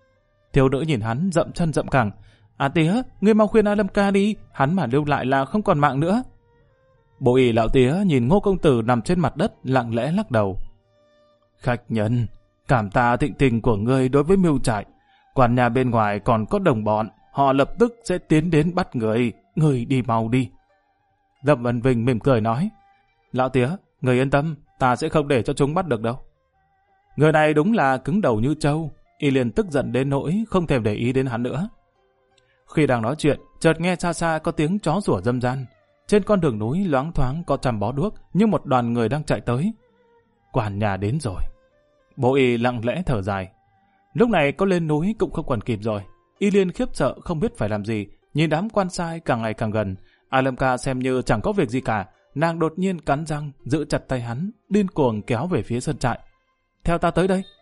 Thiếu nữ nhìn hắn dậm chân dậm cẳng. A Tía, ngươi mau khuyên A Lâm ca đi, hắn mà lưu lại là không còn mạng nữa. Bộ ỷ lão Tía nhìn Ngô công tử nằm trên mặt đất lặng lẽ lắc đầu. Khách nhân, cảm tạ thịnh tình của ngươi đối với mưu trại. Quản nhà bên ngoài còn có đồng bọn, họ lập tức sẽ tiến đến bắt ngươi đi mau đi. Lâm Vân Vinh mỉm cười nói, lão Tía, người yên tâm, ta sẽ không để cho chúng bắt được đâu. Người này đúng là cứng đầu như trâu. Y Liên tức giận đến nỗi không thèm để ý đến hắn nữa. Khi đang nói chuyện, chợt nghe xa xa có tiếng chó sủa râm ran. Trên con đường núi loáng thoáng có trăm bó đuốc, như một đoàn người đang chạy tới. Quản nhà đến rồi. Bộ Y lặng lẽ thở dài. Lúc này có lên núi cũng không còn kịp rồi. Y Liên khiếp sợ không biết phải làm gì, nhìn đám quan sai càng ngày càng gần. A Lâm ca xem như chẳng có việc gì cả, nàng đột nhiên cắn răng giữ chặt tay hắn, điên cuồng kéo về phía sân trại. Theo ta tới đây.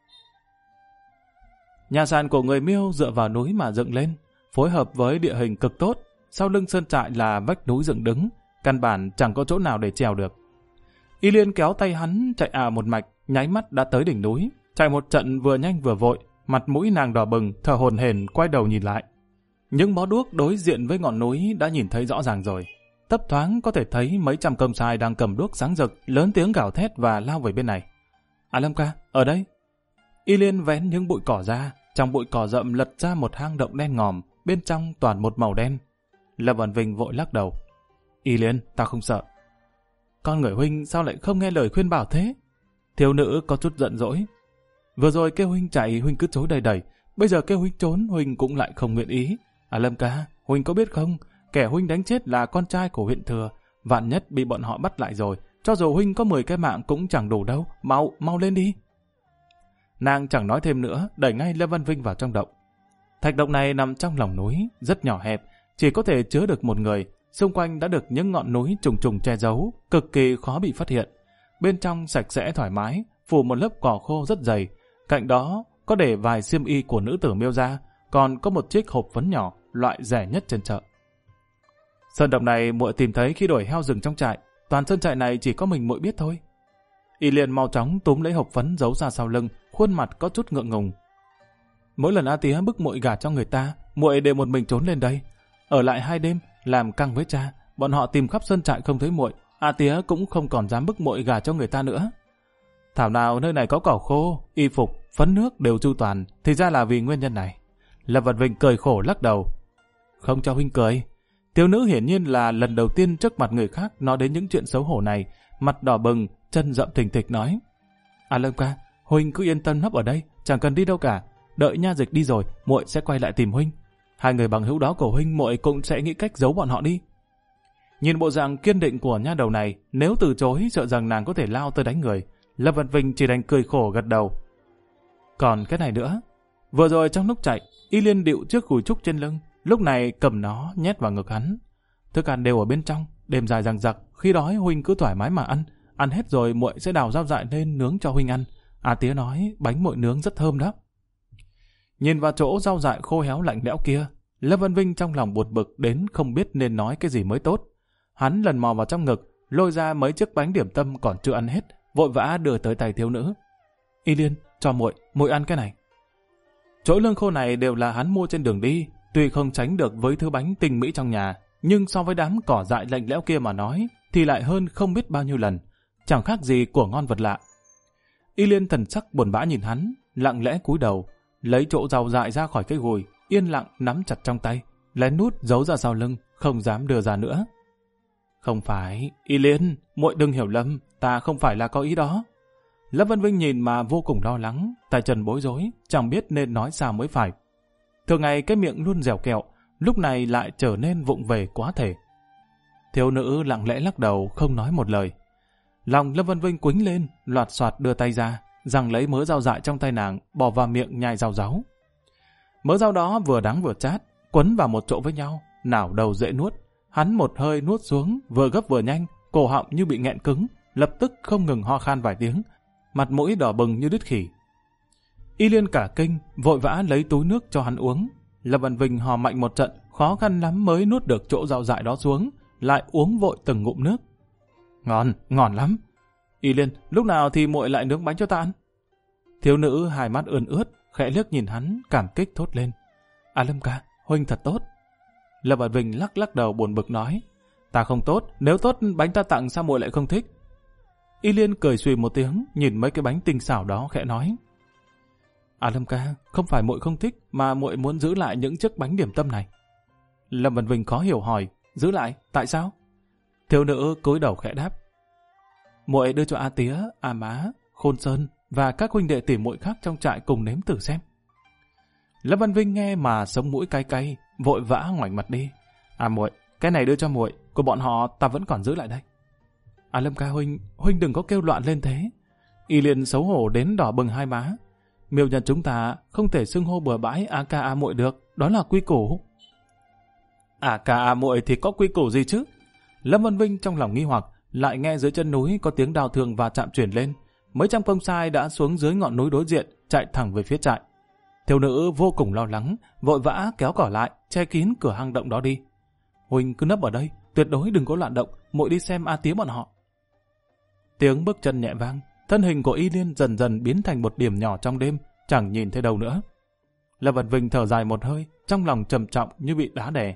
Nhà sàn của người Miêu dựa vào núi mà dựng lên, phối hợp với địa hình cực tốt. Sau lưng sơn trại là vách núi dựng đứng, căn bản chẳng có chỗ nào để trèo được. Y Liên kéo tay hắn chạy một mạch, nháy mắt đã tới đỉnh núi. Chạy một trận vừa nhanh vừa vội, mặt mũi nàng đỏ bừng, thở hổn hển quay đầu nhìn lại. Những bó đuốc đối diện với ngọn núi đã nhìn thấy rõ ràng rồi. Thấp thoáng có thể thấy mấy trăm công sai đang cầm đuốc sáng rực, lớn tiếng gào thét và lao về bên này. A Lâm ca, ở đây. Y Liên vén những bụi cỏ ra, trong bụi cỏ rậm lật ra một hang động đen ngòm, bên trong toàn một màu đen. Lâm Vân Vinh vội lắc đầu. Y Liên, ta không sợ. Con người huynh sao lại không nghe lời khuyên bảo thế? Thiếu nữ có chút giận dỗi. Vừa rồi kêu huynh chạy, huynh cứ chối đầy đẩy. Bây giờ kêu huynh trốn, huynh cũng lại không nguyện ý. À Lâm ca, huynh có biết không? Kẻ huynh đánh chết là con trai của huyện thừa. Vạn nhất bị bọn họ bắt lại rồi. Cho dù huynh có 10 cái mạng cũng chẳng đủ đâu. Mau lên đi. Nàng chẳng nói thêm nữa, đẩy ngay Lâm Văn Vinh vào trong động. Thạch động này nằm trong lòng núi, rất nhỏ hẹp, chỉ có thể chứa được một người. Xung quanh đã được những ngọn núi trùng trùng che giấu, cực kỳ khó bị phát hiện. Bên trong sạch sẽ thoải mái, phủ một lớp cỏ khô rất dày. Cạnh đó có để vài xiêm y của nữ tử Miêu gia, còn có một chiếc hộp phấn nhỏ, loại rẻ nhất trên chợ. Sơn động này muội tìm thấy khi đuổi heo rừng trong trại, toàn sơn trại này chỉ có mình muội biết thôi. Y Liên mau chóng túm lấy hộp phấn giấu ra sau lưng, khuôn mặt có chút ngượng ngùng. Mỗi lần A Tía bức muội gả cho người ta, muội đều một mình trốn lên đây, ở lại 2 đêm làm căng với cha. Bọn họ tìm khắp sơn trại không thấy muội, A Tía cũng không còn dám bức muội gả cho người ta nữa. Thảo nào nơi này có cỏ khô, y phục, phấn nước đều chu toàn, thì ra là vì nguyên nhân này. Lâm Vật Vinh cười khổ lắc đầu. Không cho huynh cười. Thiếu nữ hiển nhiên là lần đầu tiên trước mặt người khác nói đến những chuyện xấu hổ này, mặt đỏ bừng, chân rậm thình thịch nói. À Lâm ca, huynh cứ yên tâm nấp ở đây, chẳng cần đi đâu cả. Đợi nha dịch đi rồi, muội sẽ quay lại tìm huynh. 2 người bằng hữu đó của huynh muội cũng sẽ nghĩ cách giấu bọn họ đi. Nhìn bộ dạng kiên định của nha đầu này, nếu từ chối sợ rằng nàng có thể lao tới đánh người. Lâm Văn Vinh chỉ đành cười khổ gật đầu. Còn cái này nữa, vừa rồi trong lúc chạy, Y Liên điệu chiếc gùi trúc trên lưng, lúc này cầm nó nhét vào ngực hắn. Thức ăn đều ở bên trong, đêm dài dằng dặc, khi đói huynh cứ thoải mái mà ăn hết rồi muội sẽ đào rau dại lên nướng cho huynh ăn. A Tía nói bánh muội nướng rất thơm đó. Nhìn vào chỗ rau dại khô héo lạnh lẽo kia, Lâm Văn Vinh trong lòng buồn bực đến không biết nên nói cái gì mới tốt. Hắn lần mò vào trong ngực, lôi ra mấy chiếc bánh điểm tâm còn chưa ăn hết, vội vã đưa tới tay thiếu nữ. Y Liên, cho muội ăn cái này. Chỗ lương khô này đều là hắn mua trên đường đi, tuy không tránh được với thứ bánh tinh mỹ trong nhà, nhưng so với đám cỏ dại lạnh lẽo kia mà nói, thì lại hơn không biết bao nhiêu lần, chẳng khác gì của ngon vật lạ. Y Liên thần sắc buồn bã nhìn hắn, lặng lẽ cúi đầu, lấy chỗ rau dại ra khỏi cái gùi, yên lặng nắm chặt trong tay, lén nút giấu ra sau lưng, không dám đưa ra nữa. Không phải, Y Liên, muội đừng hiểu lầm, ta không phải là có ý đó. Lâm Văn Vinh nhìn mà vô cùng lo lắng, tay chân bối rối, chẳng biết nên nói sao mới phải. Thường ngày cái miệng luôn dẻo kẹo, lúc này lại trở nên vụng về quá thể. Thiếu nữ lặng lẽ lắc đầu, không nói một lời. Lòng Lâm Văn Vinh quýnh lên, loạt soạt đưa tay ra, giằng lấy mớ rau dại trong tay nàng, bỏ vào miệng nhai rau ráu. Mớ rau đó vừa đắng vừa chát, quấn vào một chỗ với nhau, nào đầu dễ nuốt. Hắn một hơi nuốt xuống, vừa gấp vừa nhanh, cổ họng như bị nghẹn cứng, lập tức không ngừng ho khan vài tiếng, mặt mũi đỏ bừng như đít khỉ. Y Liên cả kinh, vội vã lấy túi nước cho hắn uống. Lâm Văn Vinh hò mạnh một trận, khó khăn lắm mới nuốt được chỗ rau dại đó xuống, lại uống vội từng ngụm nước. Ngon lắm. Y Liên, lúc nào thì muội lại nướng bánh cho ta ăn? Thiếu nữ hai mắt ươn ướt, khẽ liếc nhìn hắn, cảm kích thốt lên. Lâm ca, huynh thật tốt. Lâm Vạn Vinh lắc lắc đầu buồn bực nói, ta không tốt, nếu tốt bánh ta tặng sao muội lại không thích? Y Liên cười xùy một tiếng, nhìn mấy cái bánh tinh xảo đó khẽ nói, Lâm ca, không phải muội không thích, mà muội muốn giữ lại những chiếc bánh điểm tâm này. Lâm Vạn Vinh khó hiểu hỏi, giữ lại, tại sao? Thiếu nữ cúi đầu khẽ đáp, muội đưa cho A Tía, A Má, Khôn Sơn và các huynh đệ tỉ muội khác trong trại cùng nếm thử xem. Lâm Văn Vinh nghe mà sống mũi cay cay, vội vã ngoảnh mặt đi. Muội, cái này đưa cho muội, của bọn họ ta vẫn còn giữ lại đây. Lâm ca huynh đừng có kêu loạn lên thế. Y Liên xấu hổ đến đỏ bừng hai má. Miêu nhân chúng ta không thể xưng hô bừa bãi A ca A muội được, đó là quy củ. A ca A muội thì có quy củ gì chứ? Lâm Văn Vinh trong lòng nghi hoặc, lại nghe dưới chân núi có tiếng đao thương và chạm truyền lên. Mấy trăm công sai đã xuống dưới ngọn núi đối diện, chạy thẳng về phía trại. Thiếu nữ vô cùng lo lắng, vội vã kéo cỏ lại, che kín cửa hang động đó đi. Huynh cứ nấp ở đây, tuyệt đối đừng có loạn động, muội đi xem A Tía bọn họ. Tiếng bước chân nhẹ vang, thân hình của Y Liên dần dần biến thành một điểm nhỏ trong đêm, chẳng nhìn thấy đâu nữa. Lâm Vật Vinh thở dài một hơi, trong lòng trầm trọng như bị đá đè.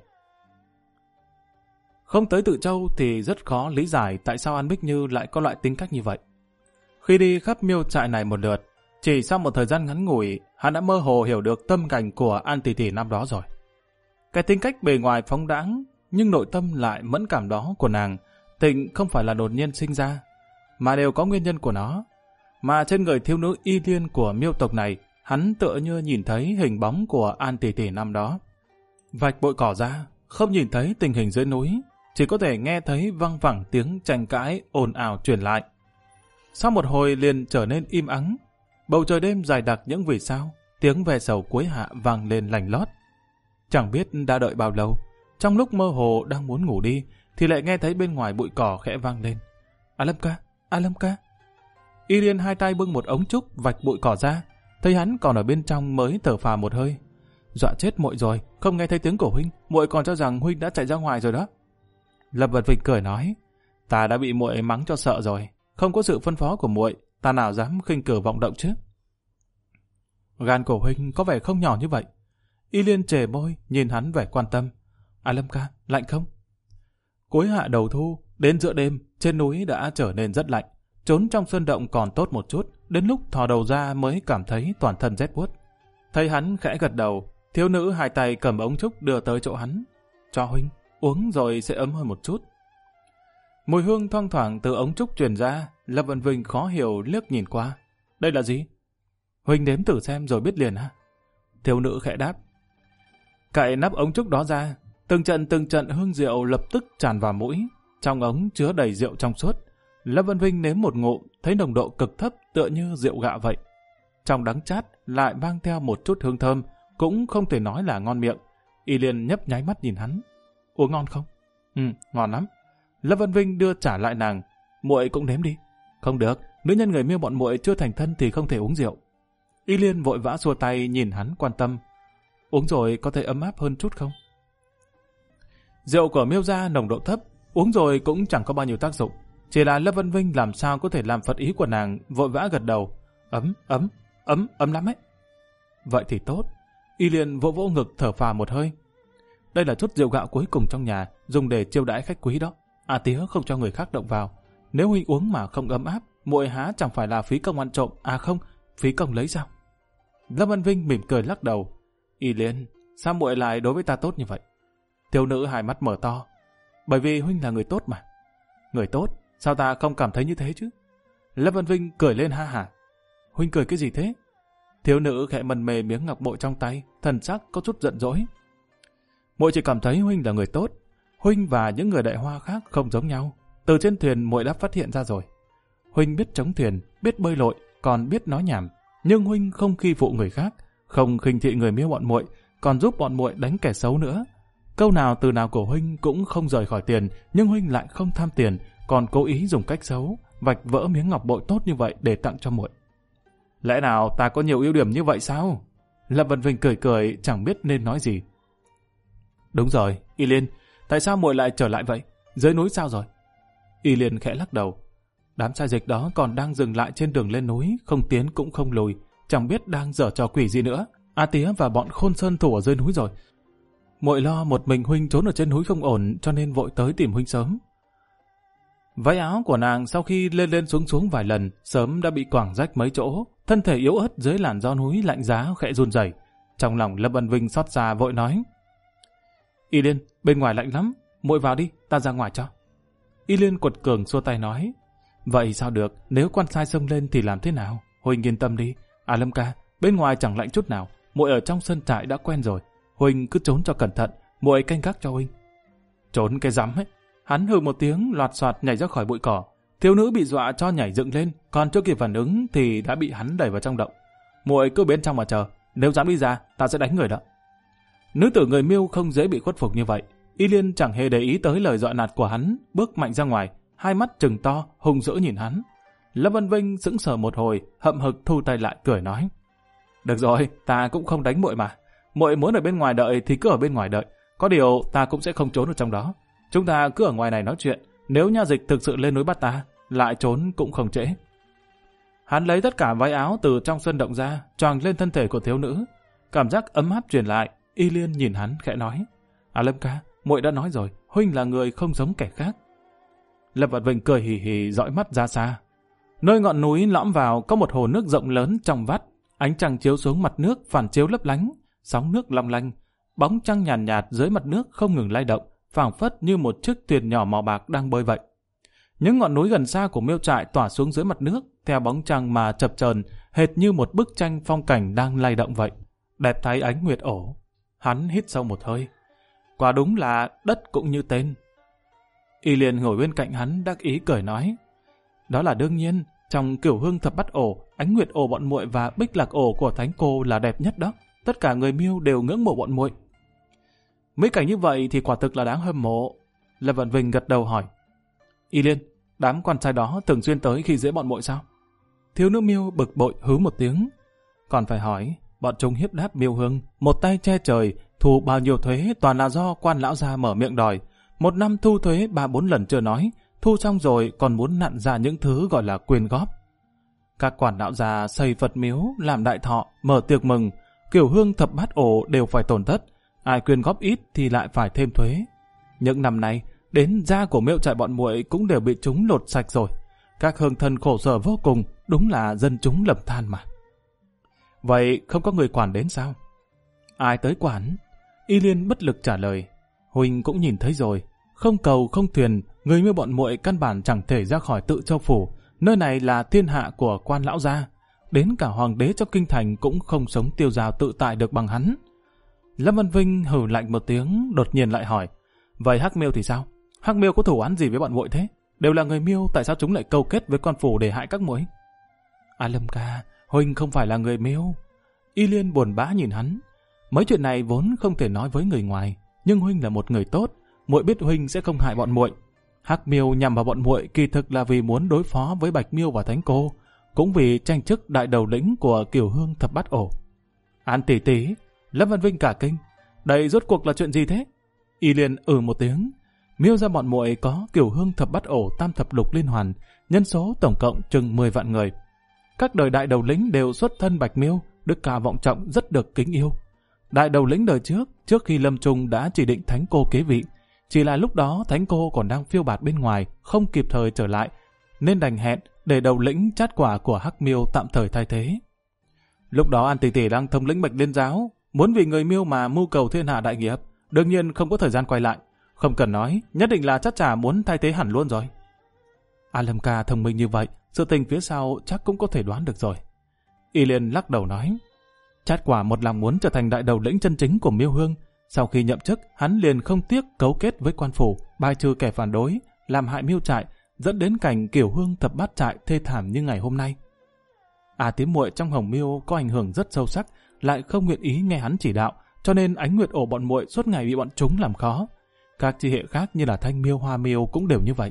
Không tới Tự Châu thì rất khó lý giải tại sao An Bích Như lại có loại tính cách như vậy. Khi đi khắp miêu trại này một lượt, chỉ sau một thời gian ngắn ngủi, hắn đã mơ hồ hiểu được tâm cảnh của An tỷ tỷ năm đó rồi. Cái tính cách bề ngoài phóng đãng, nhưng nội tâm lại mẫn cảm đó của nàng, Tịnh không phải là đột nhiên sinh ra, mà đều có nguyên nhân của nó. Mà trên người thiếu nữ Y Liên của miêu tộc này, hắn tựa như nhìn thấy hình bóng của An tỷ tỷ năm đó. Vạch bụi cỏ ra, không nhìn thấy tình hình dưới núi, chỉ có thể nghe thấy văng vẳng tiếng tranh cãi ồn ào truyền lại. Sau một hồi liền trở nên im ắng, bầu trời đêm dài đặc những vì sao, tiếng ve sầu cuối hạ vang lên lành lót. Chẳng biết đã đợi bao lâu, trong lúc mơ hồ đang muốn ngủ đi, thì lại nghe thấy bên ngoài bụi cỏ khẽ vang lên. Lâm ca, Lâm ca. Y Liên hai tay bưng một ống trúc vạch bụi cỏ ra, thấy hắn còn ở bên trong mới thở phào một hơi. Dọa chết muội rồi, không nghe thấy tiếng của huynh, muội còn cho rằng huynh đã chạy ra ngoài rồi đó. Lâm Vật Vinh cười nói, ta đã bị muội mắng cho sợ rồi, không có sự phân phó của muội, ta nào dám khinh cử vọng động chứ. Gan của huynh có vẻ không nhỏ như vậy. Y Liên trề môi, nhìn hắn vẻ quan tâm. Lâm ca, lạnh không? Cuối hạ đầu thu, đến giữa đêm, trên núi đã trở nên rất lạnh. Trốn trong sơn động còn tốt một chút, đến lúc thò đầu ra mới cảm thấy toàn thân rét buốt. Thấy hắn khẽ gật đầu, thiếu nữ hai tay cầm ống trúc đưa tới chỗ hắn. Cho huynh, uống rồi sẽ ấm hơn một chút. Mùi hương thoang thoảng từ ống trúc truyền ra, Lâm Văn Vinh khó hiểu liếc nhìn qua. Đây là gì? Huynh đếm thử xem rồi biết liền ha. Thiếu nữ khẽ đáp. Cạy nắp ống trúc đó ra, từng trận hương rượu lập tức tràn vào mũi. Trong ống chứa đầy rượu trong suốt. Lâm Văn Vinh nếm một ngụm, thấy nồng độ cực thấp tựa như rượu gạo vậy. Trong đắng chát lại mang theo một chút hương thơm, cũng không thể nói là ngon miệng. Y Liên nhấp nháy mắt nhìn hắn. Uống ngon không? Ngon lắm. Lâm Văn Vinh đưa trả lại nàng. Muội cũng nếm đi. Không được, nữ nhân người miêu bọn muội chưa thành thân thì không thể uống rượu. Y Liên vội vã xua tay nhìn hắn quan tâm. Uống rồi có thể ấm áp hơn chút không? Rượu của miêu gia nồng độ thấp, uống rồi cũng chẳng có bao nhiêu tác dụng. Chỉ là Lâm Văn Vinh làm sao có thể làm phật ý của nàng, vội vã gật đầu. Ấm lắm ấy. Vậy thì tốt. Y Liên vỗ vỗ ngực thở phào một hơi. Đây là chút rượu gạo cuối cùng trong nhà, dùng để chiêu đãi khách quý đó. Tía không cho người khác động vào. Nếu huynh uống mà không ấm áp, muội há chẳng phải là phí công ăn trộm, không, phí công lấy sao? Lâm Văn Vinh mỉm cười lắc đầu. Y Liên, sao muội lại đối với ta tốt như vậy? Thiếu nữ hai mắt mở to. Bởi vì huynh là người tốt mà. Người tốt? Sao ta không cảm thấy như thế chứ? Lâm Văn Vinh cười lên ha hả. Huynh cười cái gì thế? Thiếu nữ khẽ mần mề miếng ngọc bội trong tay, thần sắc có chút giận dỗi. Muội chỉ cảm thấy huynh là người tốt. Huynh và những người Đại Hoa khác không giống nhau. Từ trên thuyền muội đã phát hiện ra rồi. Huynh biết chống thuyền, biết bơi lội, còn biết nói nhảm. Nhưng huynh không khi phụ người khác, không khinh thị người miêu bọn muội, còn giúp bọn muội đánh kẻ xấu nữa. Câu nào từ nào của huynh cũng không rời khỏi tiền, nhưng huynh lại không tham tiền, còn cố ý dùng cách xấu, vạch vỡ miếng ngọc bội tốt như vậy để tặng cho muội. Lẽ nào ta có nhiều ưu điểm như vậy sao? Lâm Văn Vinh cười cười, chẳng biết nên nói gì. Đúng rồi, Y Liên, tại sao muội lại trở lại vậy? Dưới núi sao rồi? Y Liên khẽ lắc đầu. Đám sai dịch đó còn đang dừng lại trên đường lên núi, không tiến cũng không lùi, chẳng biết đang giở trò quỷ gì nữa. A Tía và bọn Khôn Sơn thủ ở dưới núi rồi. Muội lo một mình huynh trốn ở trên núi không ổn, cho nên vội tới tìm huynh sớm. Váy áo của nàng sau khi lên lên xuống xuống vài lần, sớm đã bị quảng rách mấy chỗ, thân thể yếu ớt dưới làn gió núi lạnh giá khẽ run rẩy. Trong lòng Lâm Vân Vinh xót xa vội nói: Y Liên, bên ngoài lạnh lắm, muội vào đi, ta ra ngoài cho. Y Liên quật cường xua tay nói: Vậy sao được, nếu quan sai xông lên thì làm thế nào? Huynh yên tâm đi. À Lâm ca, bên ngoài chẳng lạnh chút nào, muội ở trong sân trại đã quen rồi. Huynh cứ trốn cho cẩn thận, muội canh gác cho huynh. Trốn cái rắm ấy. Hắn hừ một tiếng, loạt soạt nhảy ra khỏi bụi cỏ. Thiếu nữ bị dọa cho nhảy dựng lên, còn chưa kịp phản ứng thì đã bị hắn đẩy vào trong động. Muội cứ bên trong mà chờ, nếu dám đi ra, ta sẽ đánh người đó. Nữ tử người Miêu không dễ bị khuất phục như vậy. Y Liên chẳng hề để ý tới lời dọa nạt của hắn, bước mạnh ra ngoài, hai mắt trừng to, hung dữ nhìn hắn. Lâm Vân Vinh sững sờ một hồi, hậm hực thu tay lại cười nói: Được rồi, ta cũng không đánh muội mà. Muội muốn ở bên ngoài đợi thì cứ ở bên ngoài đợi. Có điều ta cũng sẽ không trốn ở trong đó. Chúng ta cứ ở ngoài này nói chuyện. Nếu nha dịch thực sự lên núi bắt ta, lại trốn cũng không trễ. Hắn lấy tất cả váy áo từ trong sân động ra, choàng lên thân thể của thiếu nữ. Cảm giác ấm áp truyền lại. Y Liên nhìn hắn khẽ nói: À Lâm ca, muội đã nói rồi, huynh là người không giống kẻ khác. Lâm Vân Vinh cười hì hì dõi mắt ra xa. Nơi ngọn núi lõm vào có một hồ nước rộng lớn trong vắt. Ánh trăng chiếu xuống mặt nước phản chiếu lấp lánh, sóng nước long lanh, bóng trăng nhàn nhạt dưới mặt nước không ngừng lay động, phảng phất như một chiếc thuyền nhỏ màu bạc đang bơi vậy. Những ngọn núi gần xa của Miêu trại tỏa xuống dưới mặt nước, theo bóng trăng mà chập chờn, hệt như một bức tranh phong cảnh đang lay động vậy. Đẹp thấy ánh nguyệt ổ. Hắn hít sâu một hơi. Quả đúng là đất cũng như tên. Y Liên ngồi bên cạnh hắn đắc ý cười nói: Đó là đương nhiên, trong Cửu Hương Thập Bát Ổ, Ánh Nguyệt Ổ bọn muội và Bích Lạc Ổ của Thánh cô là đẹp nhất đó. Tất cả người Miêu đều ngưỡng mộ bọn muội. Mấy cảnh như vậy thì quả thực là đáng hâm mộ. Lâm Vân Vinh gật đầu hỏi: Y Liên, đám quan sai đó thường xuyên tới khi dễ bọn muội sao? Thiếu nữ Miêu bực bội hứ một tiếng. Còn phải hỏi, bọn chúng hiếp đáp Miêu Hương, một tay che trời, thu bao nhiêu thuế toàn là do quan lão gia mở miệng đòi. Một năm thu thuế 3-4 lần chưa nói, thu xong rồi còn muốn nặn ra những thứ gọi là quyên góp. Các quản lão già xây Phật miếu, làm đại thọ, mở tiệc mừng, Cửu Hương Thập Bát Ổ đều phải tổn thất, ai quyên góp ít thì lại phải thêm thuế. Những năm nay, đến da của Miêu trại bọn muội cũng đều bị chúng lột sạch rồi. Các hương thân khổ sở vô cùng, đúng là dân chúng lầm than mà. Vậy không có người quản đến sao? Ai tới quản? Y Liên bất lực trả lời: Huynh cũng nhìn thấy rồi, không cầu không thuyền, người Miêu bọn muội căn bản chẳng thể ra khỏi Tự Châu phủ. Nơi này là thiên hạ của quan lão gia, đến cả hoàng đế trong kinh thành cũng không sống tiêu dao tự tại được bằng hắn. Lâm Vân Vinh hừ lạnh một tiếng, đột nhiên lại hỏi: Vậy Hắc Miêu thì sao? Hắc Miêu có thủ án gì với bọn muội thế? Đều là người Miêu, tại sao chúng lại câu kết với quan phủ để hại các muội? À Lâm ca, huynh không phải là người Miêu. Y Liên buồn bã nhìn hắn. Mấy chuyện này vốn không thể nói với người ngoài, nhưng huynh là một người tốt, muội biết huynh sẽ không hại bọn muội. Hắc Miêu nhằm vào bọn muội kỳ thực là vì muốn đối phó với Bạch Miêu và Thánh cô, cũng vì tranh chức đại đầu lĩnh của Cửu Hương Thập Bát Ổ. An tỷ tỷ, Lâm Vân Vinh cả kinh. Đây rốt cuộc là chuyện gì thế? Y Liên một tiếng. Miêu ra bọn muội có Cửu Hương Thập Bát Ổ Tam Thập Lục liên hoàn, nhân số tổng cộng chừng 10 vạn người. Các đời đại đầu lĩnh đều xuất thân Bạch Miêu, đức cao vọng trọng, rất được kính yêu. Đại đầu lĩnh đời trước khi lâm chung đã chỉ định Thánh cô kế vị. Chỉ là lúc đó Thánh cô còn đang phiêu bạt bên ngoài, không kịp thời trở lại, nên đành hẹn để đầu lĩnh Chát Quả của Hắc Miêu tạm thời thay thế. Lúc đó An tỷ tỷ đang thống lĩnh Bạch Liên giáo, muốn vì người Miêu mà mưu cầu thiên hạ đại nghiệp, đương nhiên không có thời gian quay lại. Không cần nói, nhất định là Chát Chả muốn thay thế hẳn luôn rồi. A Lâm ca thông minh như vậy, sự tình phía sau chắc cũng có thể đoán được rồi. Y Liên lắc đầu nói: Chát Quả một lòng muốn trở thành đại đầu lĩnh chân chính của Miêu Hương. Sau khi nhậm chức, hắn liền không tiếc cấu kết với quan phủ, bài trừ kẻ phản đối, làm hại Miêu trại, dẫn đến cảnh Cửu Hương Thập Bát trại thê thảm như ngày hôm nay. À Tím muội trong Hồng Miêu có ảnh hưởng rất sâu sắc, lại không nguyện ý nghe hắn chỉ đạo, cho nên Ánh Nguyệt Ổ bọn muội suốt ngày bị bọn chúng làm khó. Các chi hệ khác như là Thanh Miêu, Hoa Miêu cũng đều như vậy.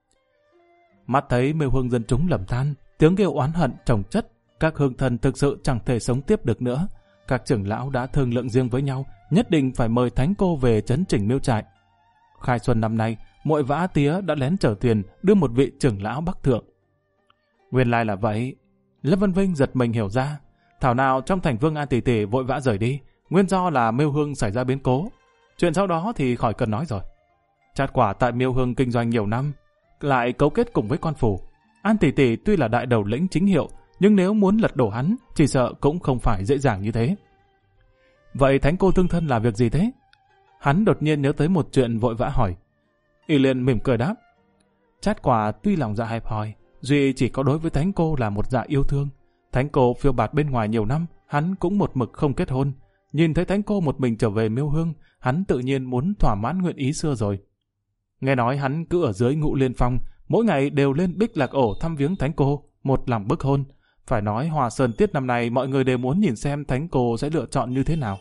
Mắt thấy Miêu Hương dân chúng lầm than, tiếng kêu oán hận chồng chất, các hương thần thực sự chẳng thể sống tiếp được nữa. Các trưởng lão đã thương lượng riêng với nhau, nhất định phải mời Thánh cô về trấn chỉnh Miêu trại. Khai xuân năm nay, Muội và A Tía đã lén chở thuyền đưa một vị trưởng lão bắc thượng. Nguyên lai là vậy. Lâm Vân Vinh giật mình hiểu ra, thảo nào trong thành Vương An tỷ tỷ vội vã rời đi, nguyên do là Miêu Hương xảy ra biến cố. Chuyện sau đó thì khỏi cần nói rồi. Chát quả tại Miêu Hương kinh doanh nhiều năm, lại cấu kết cùng với quan phủ. An tỷ tỷ tuy là đại đầu lĩnh chính hiệu, nhưng nếu muốn lật đổ hắn, chỉ sợ cũng không phải dễ dàng như thế. Vậy thánh cô tương thân là việc gì thế? Hắn đột nhiên nhớ tới một chuyện vội vã hỏi. Y Liên mỉm cười đáp. Chát quả tuy lòng dạ hẹp hòi, duy chỉ có đối với thánh cô là một dạ yêu thương. Thánh cô phiêu bạt bên ngoài nhiều năm, hắn cũng một mực không kết hôn. Nhìn thấy thánh cô một mình trở về Miêu Hương, hắn tự nhiên muốn thỏa mãn nguyện ý xưa rồi. Nghe nói hắn cứ ở dưới Ngũ Liên Phong, mỗi ngày đều lên Bích Lạc Ổ thăm viếng thánh cô, một lòng bức hôn. Phải nói Hòa Sơn Tiết năm nay mọi người đều muốn nhìn xem thánh cô sẽ lựa chọn như thế nào.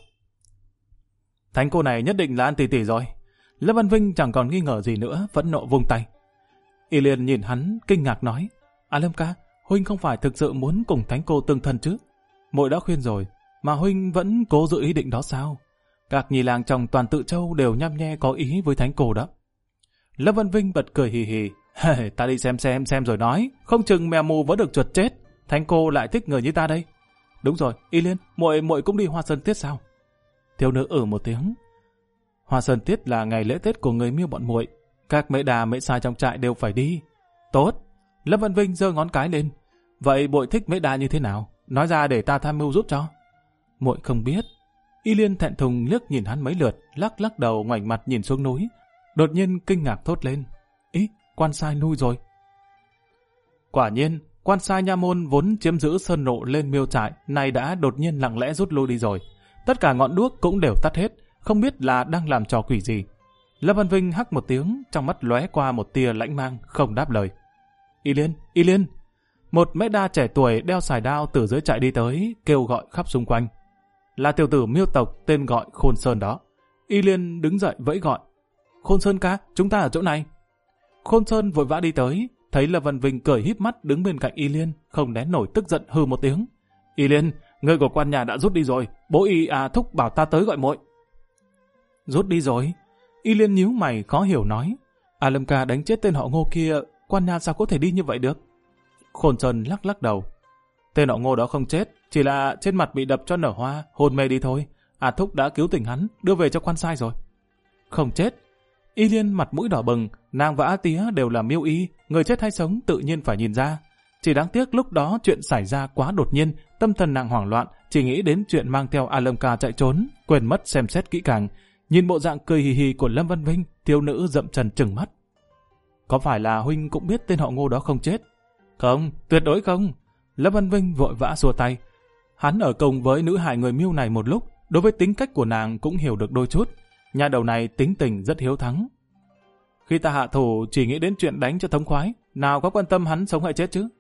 Thánh cô này nhất định là An tỷ tỷ rồi. Lâm Văn Vinh chẳng còn nghi ngờ gì nữa, phẫn nộ vung tay. Y Liên nhìn hắn kinh ngạc nói, Lâm ca, huynh không phải thực sự muốn cùng thánh cô tương thân chứ? Muội đã khuyên rồi, mà huynh vẫn cố giữ ý định đó sao? Các nhì làng trong toàn Tự Châu đều nhăm nhe có ý với thánh cô đó. Lâm Văn Vinh bật cười hì hì, ta đi xem rồi nói, không chừng mèo mù vẫn được chuột chết. Thánh cô lại thích người như ta đây. Đúng rồi, Y Liên, muội cũng đi Hoa Sơn Tiết sao? Thiếu nữ một tiếng. Hoa Sơn Tiết là ngày lễ Tết của người Miêu bọn muội, các mễ đà mễ sai trong trại đều phải đi. Tốt. Lâm Văn Vinh giơ ngón cái lên. Vậy muội thích mễ đà như thế nào? Nói ra để ta tham mưu giúp cho. Muội không biết. Y Liên thẹn thùng liếc nhìn hắn mấy lượt, lắc đầu ngoảnh mặt nhìn xuống núi. Đột nhiên kinh ngạc thốt lên. Ý, quan sai nuôi rồi. Quả nhiên, quan sai nha môn vốn chiếm giữ sơn nộ lên Miêu trại, nay đã đột nhiên lặng lẽ rút lui đi rồi. Tất cả ngọn đuốc cũng đều tắt hết, không biết là đang làm trò quỷ gì. Lâm Văn Vinh hắc một tiếng, trong mắt lóe qua một tia lãnh mang, không đáp lời. Y Liên. Một mễ đa trẻ tuổi đeo sải đao từ dưới trại đi tới, kêu gọi khắp xung quanh. Là tiểu tử Miêu tộc tên gọi Khôn Sơn đó. Y Liên đứng dậy vẫy gọi. Khôn Sơn ca, chúng ta ở chỗ này. Khôn Sơn vội vã đi tới, thấy Lâm Văn Vinh cười híp mắt đứng bên cạnh Y Liên, không nén nổi tức giận hừ một tiếng. Y Liên, người của quan nhà đã rút đi rồi, bố Y thúc bảo ta tới gọi muội. Rút đi rồi? Y Liên nhíu mày khó hiểu nói. Lâm ca đánh chết tên họ Ngô kia, quan nhà sao có thể đi như vậy được? Khôn Sơn lắc đầu. Tên họ Ngô đó không chết, chỉ là trên mặt bị đập cho nở hoa, hôn mê đi thôi. Thúc đã cứu tỉnh hắn, đưa về cho quan sai rồi. Không chết? Y Liên mặt mũi đỏ bừng, nàng và A Tía đều là Miêu y, người chết hay sống tự nhiên phải nhìn ra. Chỉ đáng tiếc lúc đó chuyện xảy ra quá đột nhiên, tâm thần nàng hoảng loạn, chỉ nghĩ đến chuyện mang theo Lâm ca chạy trốn, quên mất xem xét kỹ càng. Nhìn bộ dạng cười hì hì của Lâm Văn Vinh, thiếu nữ dậm chân trừng mắt. Có phải là huynh cũng biết tên họ Ngô đó không chết? Không, tuyệt đối không. Lâm Văn Vinh vội vã xua tay. Hắn ở cùng với nữ hài người Miêu này một lúc, đối với tính cách của nàng cũng hiểu được đôi chút. Nhà đầu này tính tình rất hiếu thắng. Khi ta hạ thủ chỉ nghĩ đến chuyện đánh cho thống khoái, nào có quan tâm hắn sống hay chết chứ?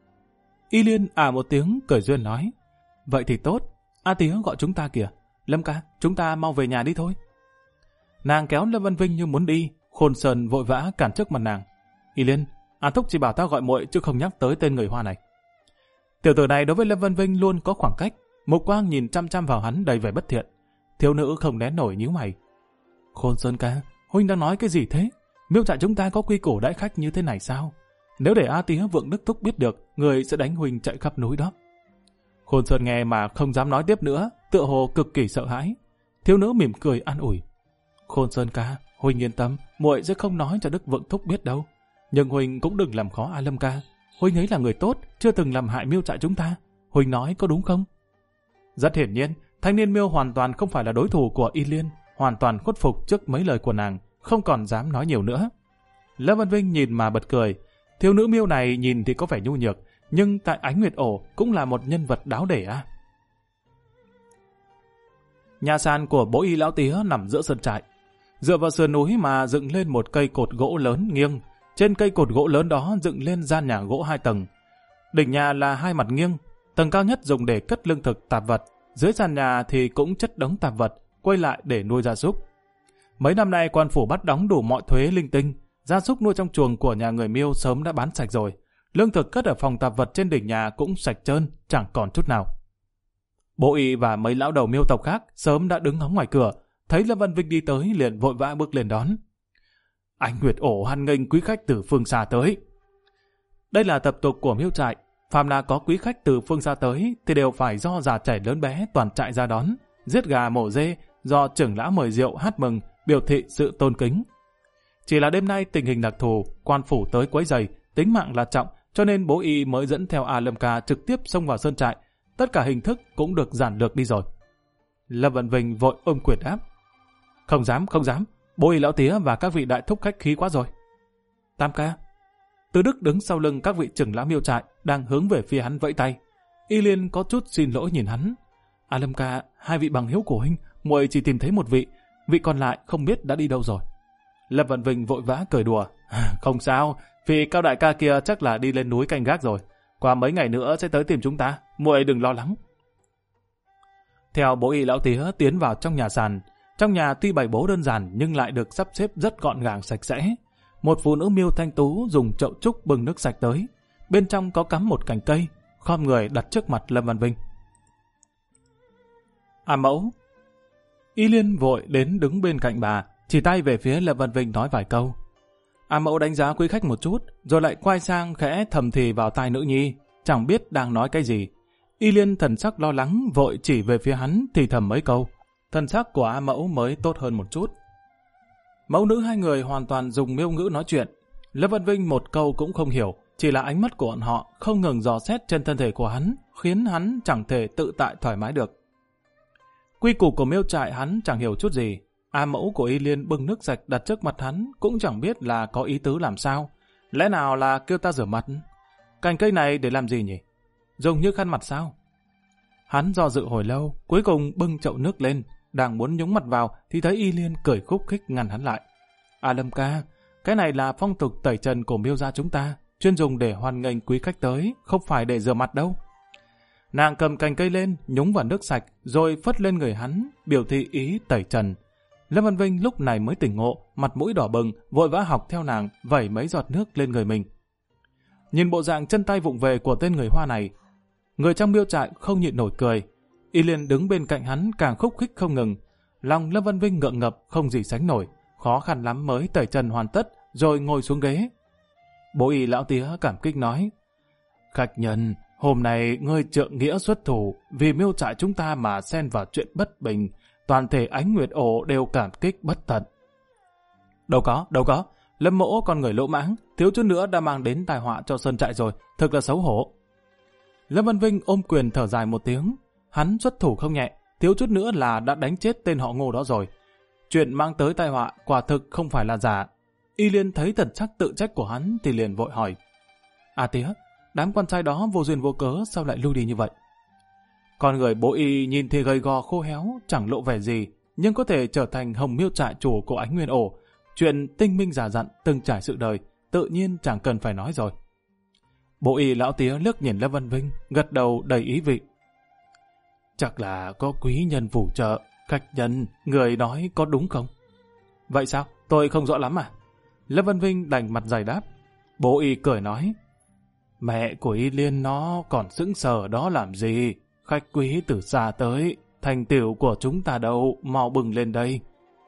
Y Liên một tiếng cười duyên nói. Vậy thì tốt, A Tía gọi chúng ta kìa. Lâm ca, chúng ta mau về nhà đi thôi. Nàng kéo Lâm Văn Vinh như muốn đi, Khôn Sơn vội vã cản trước mặt nàng. Y Liên, thúc chỉ bảo ta gọi muội chứ không nhắc tới tên người Hoa này. Tiểu tử này đối với Lâm Văn Vinh luôn có khoảng cách, mục quang nhìn chăm chăm vào hắn đầy vẻ bất thiện. Thiếu nữ không nén nổi nhíu mày. Khôn Sơn ca, huynh đang nói cái gì thế? Miêu trại chúng ta có quy củ đãi khách như thế này sao? Nếu để A Tía Vượng Đức Thúc biết được, người sẽ đánh huynh chạy khắp núi đó. Khôn Sơn nghe mà không dám nói tiếp nữa, tựa hồ cực kỳ sợ hãi. Thiếu nữ mỉm cười an ủi. Khôn Sơn ca, huynh yên tâm, muội sẽ không nói cho Đức Vượng Thúc biết đâu. Nhưng huynh cũng đừng làm khó Lâm ca. Huynh ấy là người tốt, chưa từng làm hại Miêu trại chúng ta. Huynh nói có đúng không? Rất hiển nhiên, thanh niên Miêu hoàn toàn không phải là đối thủ của Y Liên, hoàn toàn khuất phục trước mấy lời của nàng, không còn dám nói nhiều nữa. Lâm Văn Vinh nhìn mà bật cười. Thiếu nữ Miêu này nhìn thì có vẻ nhu nhược, nhưng tại Ánh Nguyệt Ổ cũng là một nhân vật đáo để à. Nhà sàn của bố Y lão Tía nằm giữa sân trại. Dựa vào sườn núi mà dựng lên một cây cột gỗ lớn nghiêng. Trên cây cột gỗ lớn đó dựng lên gian nhà gỗ 2 tầng. Đỉnh nhà là 2 mặt nghiêng, tầng cao nhất dùng để cất lương thực tạp vật, dưới sàn nhà thì cũng chất đống tạp vật, quay lại để nuôi gia súc. Mấy năm nay quan phủ bắt đóng đủ mọi thuế linh tinh, gia súc nuôi trong chuồng của nhà người Miêu sớm đã bán sạch rồi. Lương thực cất ở phòng tạp vật trên đỉnh nhà cũng sạch trơn, chẳng còn chút nào. Bố Y và mấy lão đầu Miêu tộc khác sớm đã đứng ngóng ngoài cửa, thấy Lâm Văn Vinh đi tới liền vội vã bước lên đón. Anh Nguyệt Ổ hoan nghênh quý khách từ phương xa tới. Đây là tập tục của Miêu trại. Phàm là có quý khách từ phương xa tới thì đều phải do già trẻ lớn bé toàn trại ra đón, giết gà mổ dê, do trưởng lão mời rượu hát mừng, biểu thị sự tôn kính. Chỉ là đêm nay tình hình đặc thù, quan phủ tới quấy rầy, tính mạng là trọng, cho nên bố y mới dẫn theo A Lâm Ca trực tiếp xông vào sơn trại. Tất cả hình thức cũng được giản lược đi rồi. Lâm Vân Vinh vội ôm quyền đáp. Không dám, bố y lão tía và các vị đại thúc khách khí quá rồi. Tam ca. Từ Đức đứng sau lưng các vị trưởng lão Miêu trại, đang hướng về phía hắn vẫy tay. Y Liên có chút xin lỗi nhìn hắn. A Lâm Ca, hai vị bằng hữu của huynh, muội chỉ tìm thấy một vị, vị còn lại không biết đã đi đâu rồi. Lâm Vân Vinh vội vã cười đùa. Không sao, vì Cao đại ca kia chắc là đi lên núi canh gác rồi. Qua mấy ngày nữa sẽ tới tìm chúng ta, muội đừng lo lắng. Theo bố y lão tía tiến vào trong nhà sàn. Trong nhà tuy bày bố đơn giản nhưng lại được sắp xếp rất gọn gàng sạch sẽ. Một phụ nữ Miêu thanh tú dùng chậu trúc bưng nước sạch tới. Bên trong có cắm một cành cây, khom người đặt trước mặt Lâm Văn Vinh. A mẫu. Y Liên vội đến đứng bên cạnh bà, chỉ tay về phía Lâm Văn Vinh nói vài câu. A mẫu đánh giá quý khách một chút, rồi lại quay sang khẽ thầm thì vào tai nữ nhi, chẳng biết đang nói cái gì. Y Liên thần sắc lo lắng, vội chỉ về phía hắn thì thầm mấy câu. Thần sắc của A mẫu mới tốt hơn một chút. Mẫu nữ hai người hoàn toàn dùng Miêu ngữ nói chuyện. Lâm Văn Vinh một câu cũng không hiểu, chỉ là ánh mắt của bọn họ không ngừng dò xét trên thân thể của hắn, khiến hắn chẳng thể tự tại thoải mái được. Quy củ của Miêu trại hắn chẳng hiểu chút gì. A mẫu của Y Liên bưng nước sạch đặt trước mặt hắn cũng chẳng biết là có ý tứ làm sao. Lẽ nào là kêu ta rửa mặt? Cành cây này để làm gì nhỉ? Dùng như khăn mặt sao? Hắn do dự hồi lâu, cuối cùng bưng chậu nước lên, đang muốn nhúng mặt vào thì thấy Y Liên cười khúc khích ngăn hắn lại. A Lâm ca, cái này là phong tục tẩy trần của Miêu gia chúng ta, chuyên dùng để hoan nghênh quý khách tới, không phải để rửa mặt đâu. Nàng cầm cành cây lên, nhúng vào nước sạch, rồi phất lên người hắn, biểu thị ý tẩy trần. Lâm Văn Vinh lúc này mới tỉnh ngộ, mặt mũi đỏ bừng, vội vã học theo nàng, vẩy mấy giọt nước lên người mình. Nhìn bộ dạng chân tay vụng về của tên người Hoa này, người trong Miêu trại không nhịn nổi cười. Y Liên đứng bên cạnh hắn càng khúc khích không ngừng. Lòng Lâm Văn Vinh ngượng ngập không gì sánh nổi, khó khăn lắm mới tẩy trần hoàn tất, rồi ngồi xuống ghế. Bố y lão tía cảm kích nói, khách nhân, hôm nay ngươi trượng nghĩa xuất thủ, vì Miêu trại chúng ta mà xen vào chuyện bất bình, toàn thể Ánh Nguyệt ổ đều cảm kích bất tận. Đâu có, Lâm mỗ con người lỗ mãng, thiếu chút nữa đã mang đến tai họa cho sơn trại rồi, thực là xấu hổ. Lâm Văn Vinh ôm quyền thở dài một tiếng, hắn xuất thủ không nhẹ, thiếu chút nữa là đã đánh chết tên họ Ngô đó rồi. Chuyện mang tới tai họa quả thực không phải là giả. Y Liên thấy thần sắc tự trách của hắn thì liền vội hỏi, A tía, đám con trai đó vô duyên vô cớ sao lại lui đi như vậy? Con người bố y nhìn thì gầy gò khô héo, chẳng lộ vẻ gì, nhưng có thể trở thành Hồng Miêu trại chủ của Ánh Nguyên ổ. Chuyện tinh minh già dặn từng trải sự đời, tự nhiên chẳng cần phải nói rồi. Bố y lão tía liếc nhìn Lâm Văn Vinh, gật đầu đầy ý vị. Chắc là có quý nhân phù trợ, khách nhân, người nói có đúng không? Vậy sao? Tôi không rõ lắm à? Lâm Văn Vinh đành mặt dày đáp. Bố y cười nói, mẹ của Y Liên nó còn sững sờ đó làm gì? Khách quý từ xa tới, thành tựu của chúng ta đâu, mau bừng lên đây.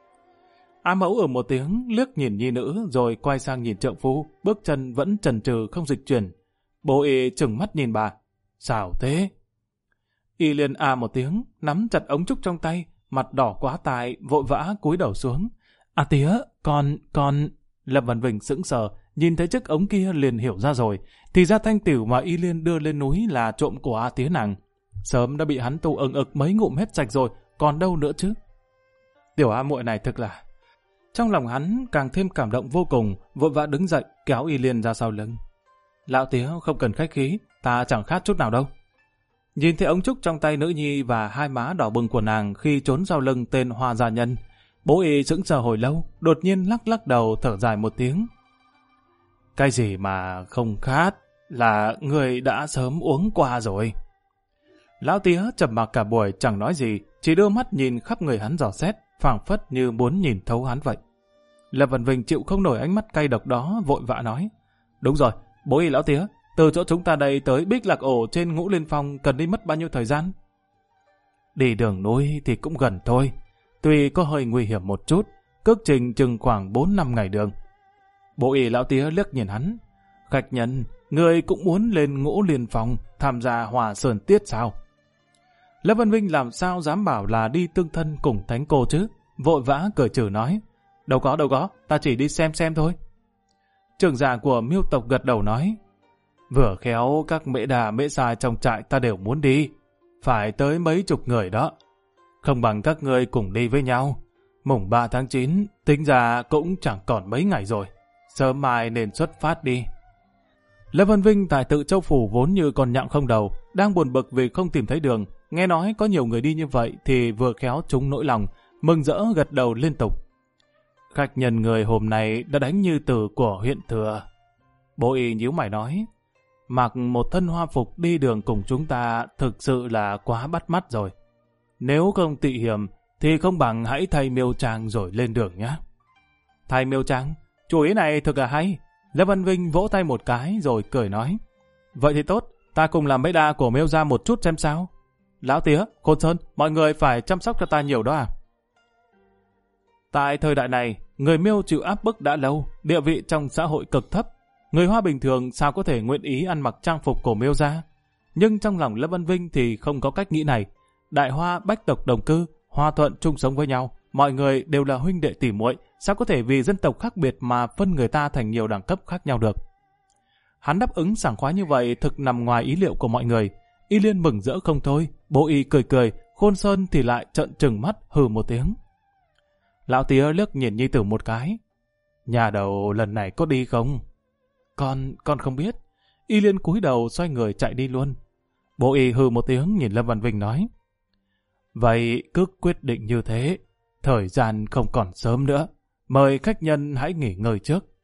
A mẫu ở một tiếng, liếc nhìn nhi nữ rồi quay sang nhìn trượng phu, bước chân vẫn chần chừ không dịch chuyển. Bố y trừng mắt nhìn bà. Sao thế? Y Liên a một tiếng, nắm chặt ống trúc trong tay, mặt đỏ quá tài, vội vã cúi đầu xuống. A tía, con... Lâm Văn Vinh sững sờ, nhìn thấy chiếc ống kia liền hiểu ra rồi. Thì ra thanh tiểu mà Y Liên đưa lên núi là trộm của A tía nàng. Sớm đã bị hắn tù ực mấy ngụm hết sạch rồi, còn đâu nữa chứ. Tiểu A muội này thực là... Trong lòng hắn càng thêm cảm động vô cùng, vội vã đứng dậy kéo Y Liên ra sau lưng. Lão tía không cần khách khí, ta chẳng khát chút nào đâu. Nhìn thấy ống trúc trong tay nữ nhi và hai má đỏ bừng của nàng khi trốn sau lưng tên Hoa gia nhân, bố y sững sờ hồi lâu, đột nhiên lắc đầu thở dài một tiếng. Cái gì mà không khát, là người đã sớm uống qua rồi. Lão tía trầm mặc cả buổi chẳng nói gì, chỉ đưa mắt nhìn khắp người hắn dò xét, phảng phất như muốn nhìn thấu hắn vậy. Lâm Văn Vinh chịu không nổi ánh mắt cay độc đó, vội vã nói. Đúng rồi, bố y lão tía, từ chỗ chúng ta đây tới Bích Lạc ổ trên Ngũ Liên Phong cần đi mất bao nhiêu thời gian? Đi đường núi thì cũng gần thôi, tuy có hơi nguy hiểm một chút, cước trình chừng khoảng 4-5 ngày đường. Bố y lão tía liếc nhìn hắn. Khách nhân, Người cũng muốn lên Ngũ Liên Phong tham gia Hòa Sơn Tiết sao? Lâm Văn Vinh làm sao dám bảo là đi tương thân cùng thánh cô chứ? Vội vã cười trừ nói. Đâu có, ta chỉ đi xem thôi. Trưởng giả của Miêu tộc gật đầu nói. Vừa khéo các mễ đà mễ sai trong trại ta đều muốn đi. Phải tới mấy chục người đó. Không bằng các ngươi cùng đi với nhau. Mùng 3 tháng 9, tính ra cũng chẳng còn mấy ngày rồi. Sớm mai nên xuất phát đi. Lâm Văn Vinh tại Tự Châu Phủ vốn như con nhặng không đầu, đang buồn bực vì không tìm thấy đường. Nghe nói có nhiều người đi như vậy thì vừa khéo trúng nỗi lòng, mừng rỡ gật đầu liên tục. Khách nhân người hôm nay đã đánh như tử của huyện Thừa. Bố y nhíu mày nói, mặc một thân hoa phục đi đường cùng chúng ta thực sự là quá bắt mắt rồi. Nếu không tị hiểm thì không bằng hãy thay miêu trang rồi lên đường nhé. Thay miêu trang? Chủ ý này thực là hay. Lâm Văn Vinh vỗ tay một cái rồi cười nói. Vậy thì tốt, ta cùng làm mấy đa của miêu ra một chút xem sao. Lão tía, Khôn Sơn, mọi người phải chăm sóc cho ta nhiều đó à? Tại thời đại này, người miêu chịu áp bức đã lâu, địa vị trong xã hội cực thấp. Người Hoa bình thường sao có thể nguyện ý ăn mặc trang phục của miêu ra? Nhưng trong lòng Lâm Văn Vinh thì không có cách nghĩ này. Đại Hoa bách tộc đồng cư, hòa thuận chung sống với nhau. Mọi người đều là huynh đệ tỉ muội, sao có thể vì dân tộc khác biệt mà phân người ta thành nhiều đẳng cấp khác nhau được? Hắn đáp ứng sảng khoái như vậy thực nằm ngoài ý liệu của mọi người. Y Liên mừng rỡ không thôi, bố y cười cười, Khôn Sơn thì lại trợn trừng mắt hừ một tiếng. Lão tía liếc nhìn nhi tử một cái. Nhà đầu lần này có đi không? Con không biết. Y Liên cúi đầu xoay người chạy đi luôn. Bố y hừ một tiếng nhìn Lâm Văn Vinh nói. Vậy cứ quyết định như thế. Thời gian không còn sớm nữa. Mời khách nhân hãy nghỉ ngơi trước.